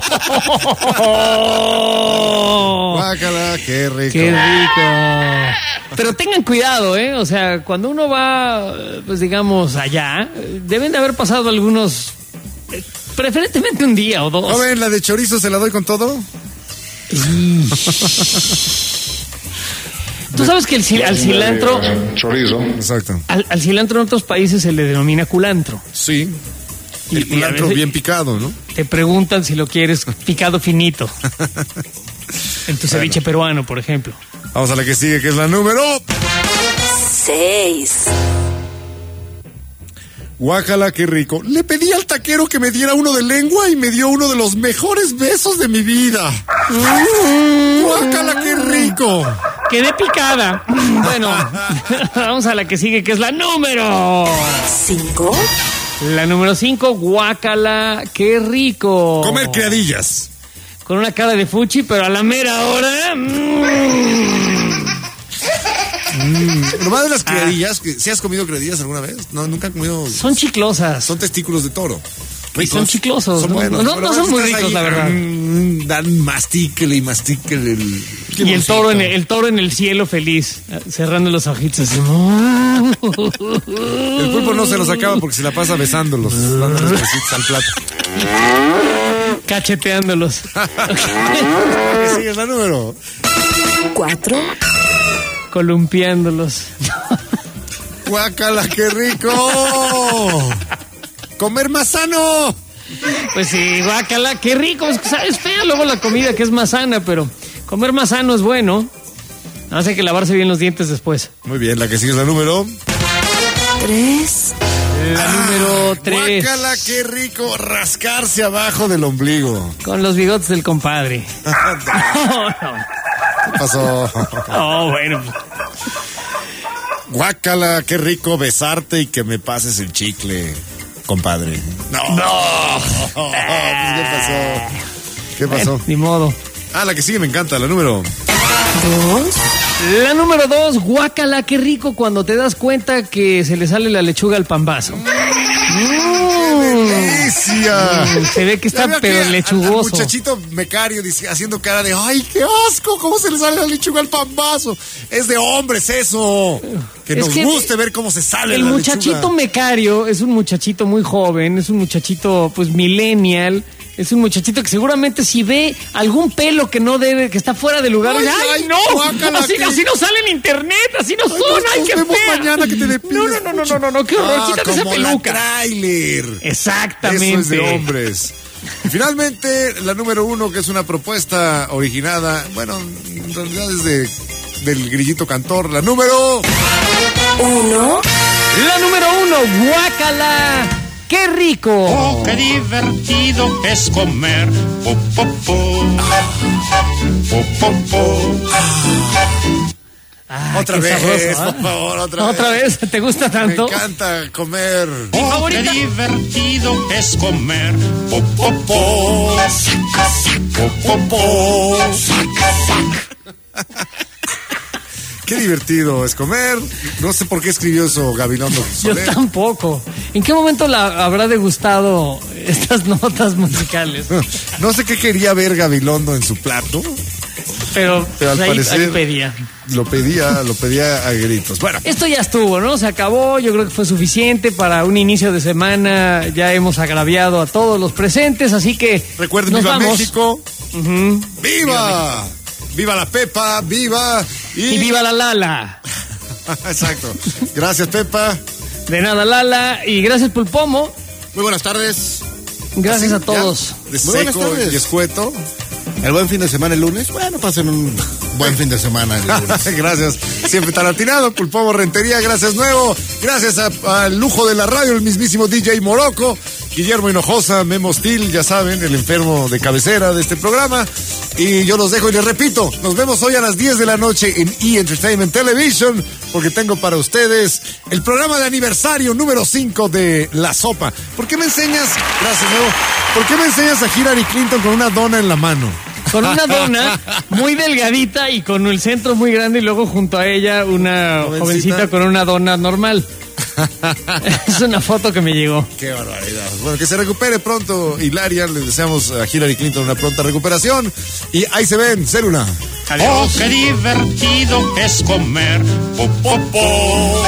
Guácala, qué rico. ¡Qué rico! Pero tengan cuidado, O sea, cuando uno va, pues digamos, allá, deben de haber pasado algunos, preferentemente un día o dos. Joven, la de chorizo se la doy con todo. Tú sabes que al cilantro... Chorizo. Exacto. Al cilantro en otros países se le denomina culantro. Sí. El Y culantro a veces bien picado, ¿no? Te preguntan si lo quieres picado finito. En tu ceviche peruano, por ejemplo. Vamos a la que sigue, que es la número 6. Guácala, qué rico. Le pedí al taquero que me diera uno de lengua y me dio uno de los mejores besos de mi vida. Guácala, qué rico. Quedé picada. Bueno, vamos a la que sigue, que es la número 5. La número 5, guácala, qué rico. Comer criadillas. Con una cara de fuchi, pero a la mera hora. Nomás de las criadillas, ¿sí has comido criadillas alguna vez? No, nunca he comido. Son chiclosas. Son testículos de toro. Ricos. Son chiclosos. Son buenos. No son muy ricos, la verdad. Dan mastíquele y mastíquele. Y el toro en el cielo feliz, cerrando los ojitos. El pulpo no se los acaba porque se la pasa besándolos, dándoles besitos al plato. Cacheteándolos. Sí, es la número 4. Columpiándolos. Guácala, qué rico. Comer más sano. Pues sí, guácala, qué rico. Es fea luego la comida que es más sana, pero comer más sano es bueno. Hace que lavarse bien los dientes después. Muy bien, la que sigue es la número 3. La número 3. Guácala, qué rico rascarse abajo del ombligo. Con los bigotes del compadre. No. ¿Qué pasó? Oh, bueno. Guácala, qué rico besarte y que me pases el chicle, compadre. No. ¿Qué pasó? ¿Qué pasó? Ni modo. Ah, la que sigue me encanta, la número 2. La número 2, guácala, qué rico cuando te das cuenta que se le sale la lechuga al pambazo. ¡Delicia! Se ve que está pero lechugoso. El muchachito becario haciendo cara de ¡ay, qué asco! ¿Cómo se le sale la lechuga al pambazo? Es de hombres eso. Que nos guste ver cómo se sale el la muchachito lechuga. Becario es un muchachito muy joven, es un muchachito pues millennial. Es un muchachito que seguramente si ve algún pelo que no debe, que está fuera de lugar, ¡ay, no! Guácala, así no sale en internet, así no son, ¡ay, qué fea! Mañana que te depiles. No, qué horror, quítate esa peluca. Tráiler. Exactamente. Eso es de hombres. Y finalmente, la número 1, que es una propuesta originada, bueno, en realidad es del Grillito Cantor, la número 1. La número 1, guácala. ¡Qué rico! Oh, qué divertido es comer. Po, po, po. Po, po, po. Otra vez, sabroso, por favor, otra vez. ¿Te gusta tanto? Me encanta comer. Qué divertido es comer. Popopó. Popopó. Qué divertido es comer. No sé por qué escribió eso Gabilondo Soler. Yo tampoco. ¿En qué momento habrá degustado estas notas musicales? No sé qué quería ver Gabilondo en su plato. Pero al parecer ahí pedía. Lo pedía a gritos. Bueno. Esto ya estuvo, ¿no? Se acabó. Yo creo que fue suficiente para un inicio de semana. Ya hemos agraviado a todos los presentes, así que recuerden, nos viva vamos. México. ¡Viva! ¡Viva la Pepa! ¡Viva! Y viva la Lala. Exacto. Gracias, Pepa. De nada, Lala. Y gracias, Pulpomo. Muy buenas tardes. Gracias a todos. De seco y escueto. El buen fin de semana el lunes. Bueno, pasen un buen fin de semana el lunes. Gracias. Siempre tan atinado. Pulpomo Rentería. Gracias, Nuevo. Gracias al lujo de la radio, el mismísimo DJ Morocco. Guillermo Hinojosa, Memo Steel, ya saben, el enfermo de cabecera de este programa. Y yo los dejo y les repito, nos vemos hoy a las 10 de la noche en E! Entertainment Television, porque tengo para ustedes el programa de aniversario número 5 de La Sopa. ¿Por qué me enseñas, gracias, Nuevo, por qué me enseñas a Hillary Clinton con una dona en la mano? Con una dona muy delgadita y con el centro muy grande y luego junto a ella una jovencita con una dona normal. Es una foto que me llegó. Qué barbaridad. Bueno, que se recupere pronto, Hilaria. Le deseamos a Hillary Clinton una pronta recuperación. Y ahí se ven, célula. Adiós. Oh, qué divertido es comer. Popopó.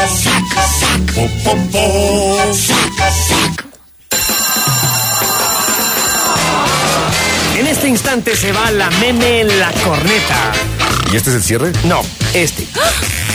Popopó. En este instante se va la meme en la corneta. ¿Y este es el cierre? No, este.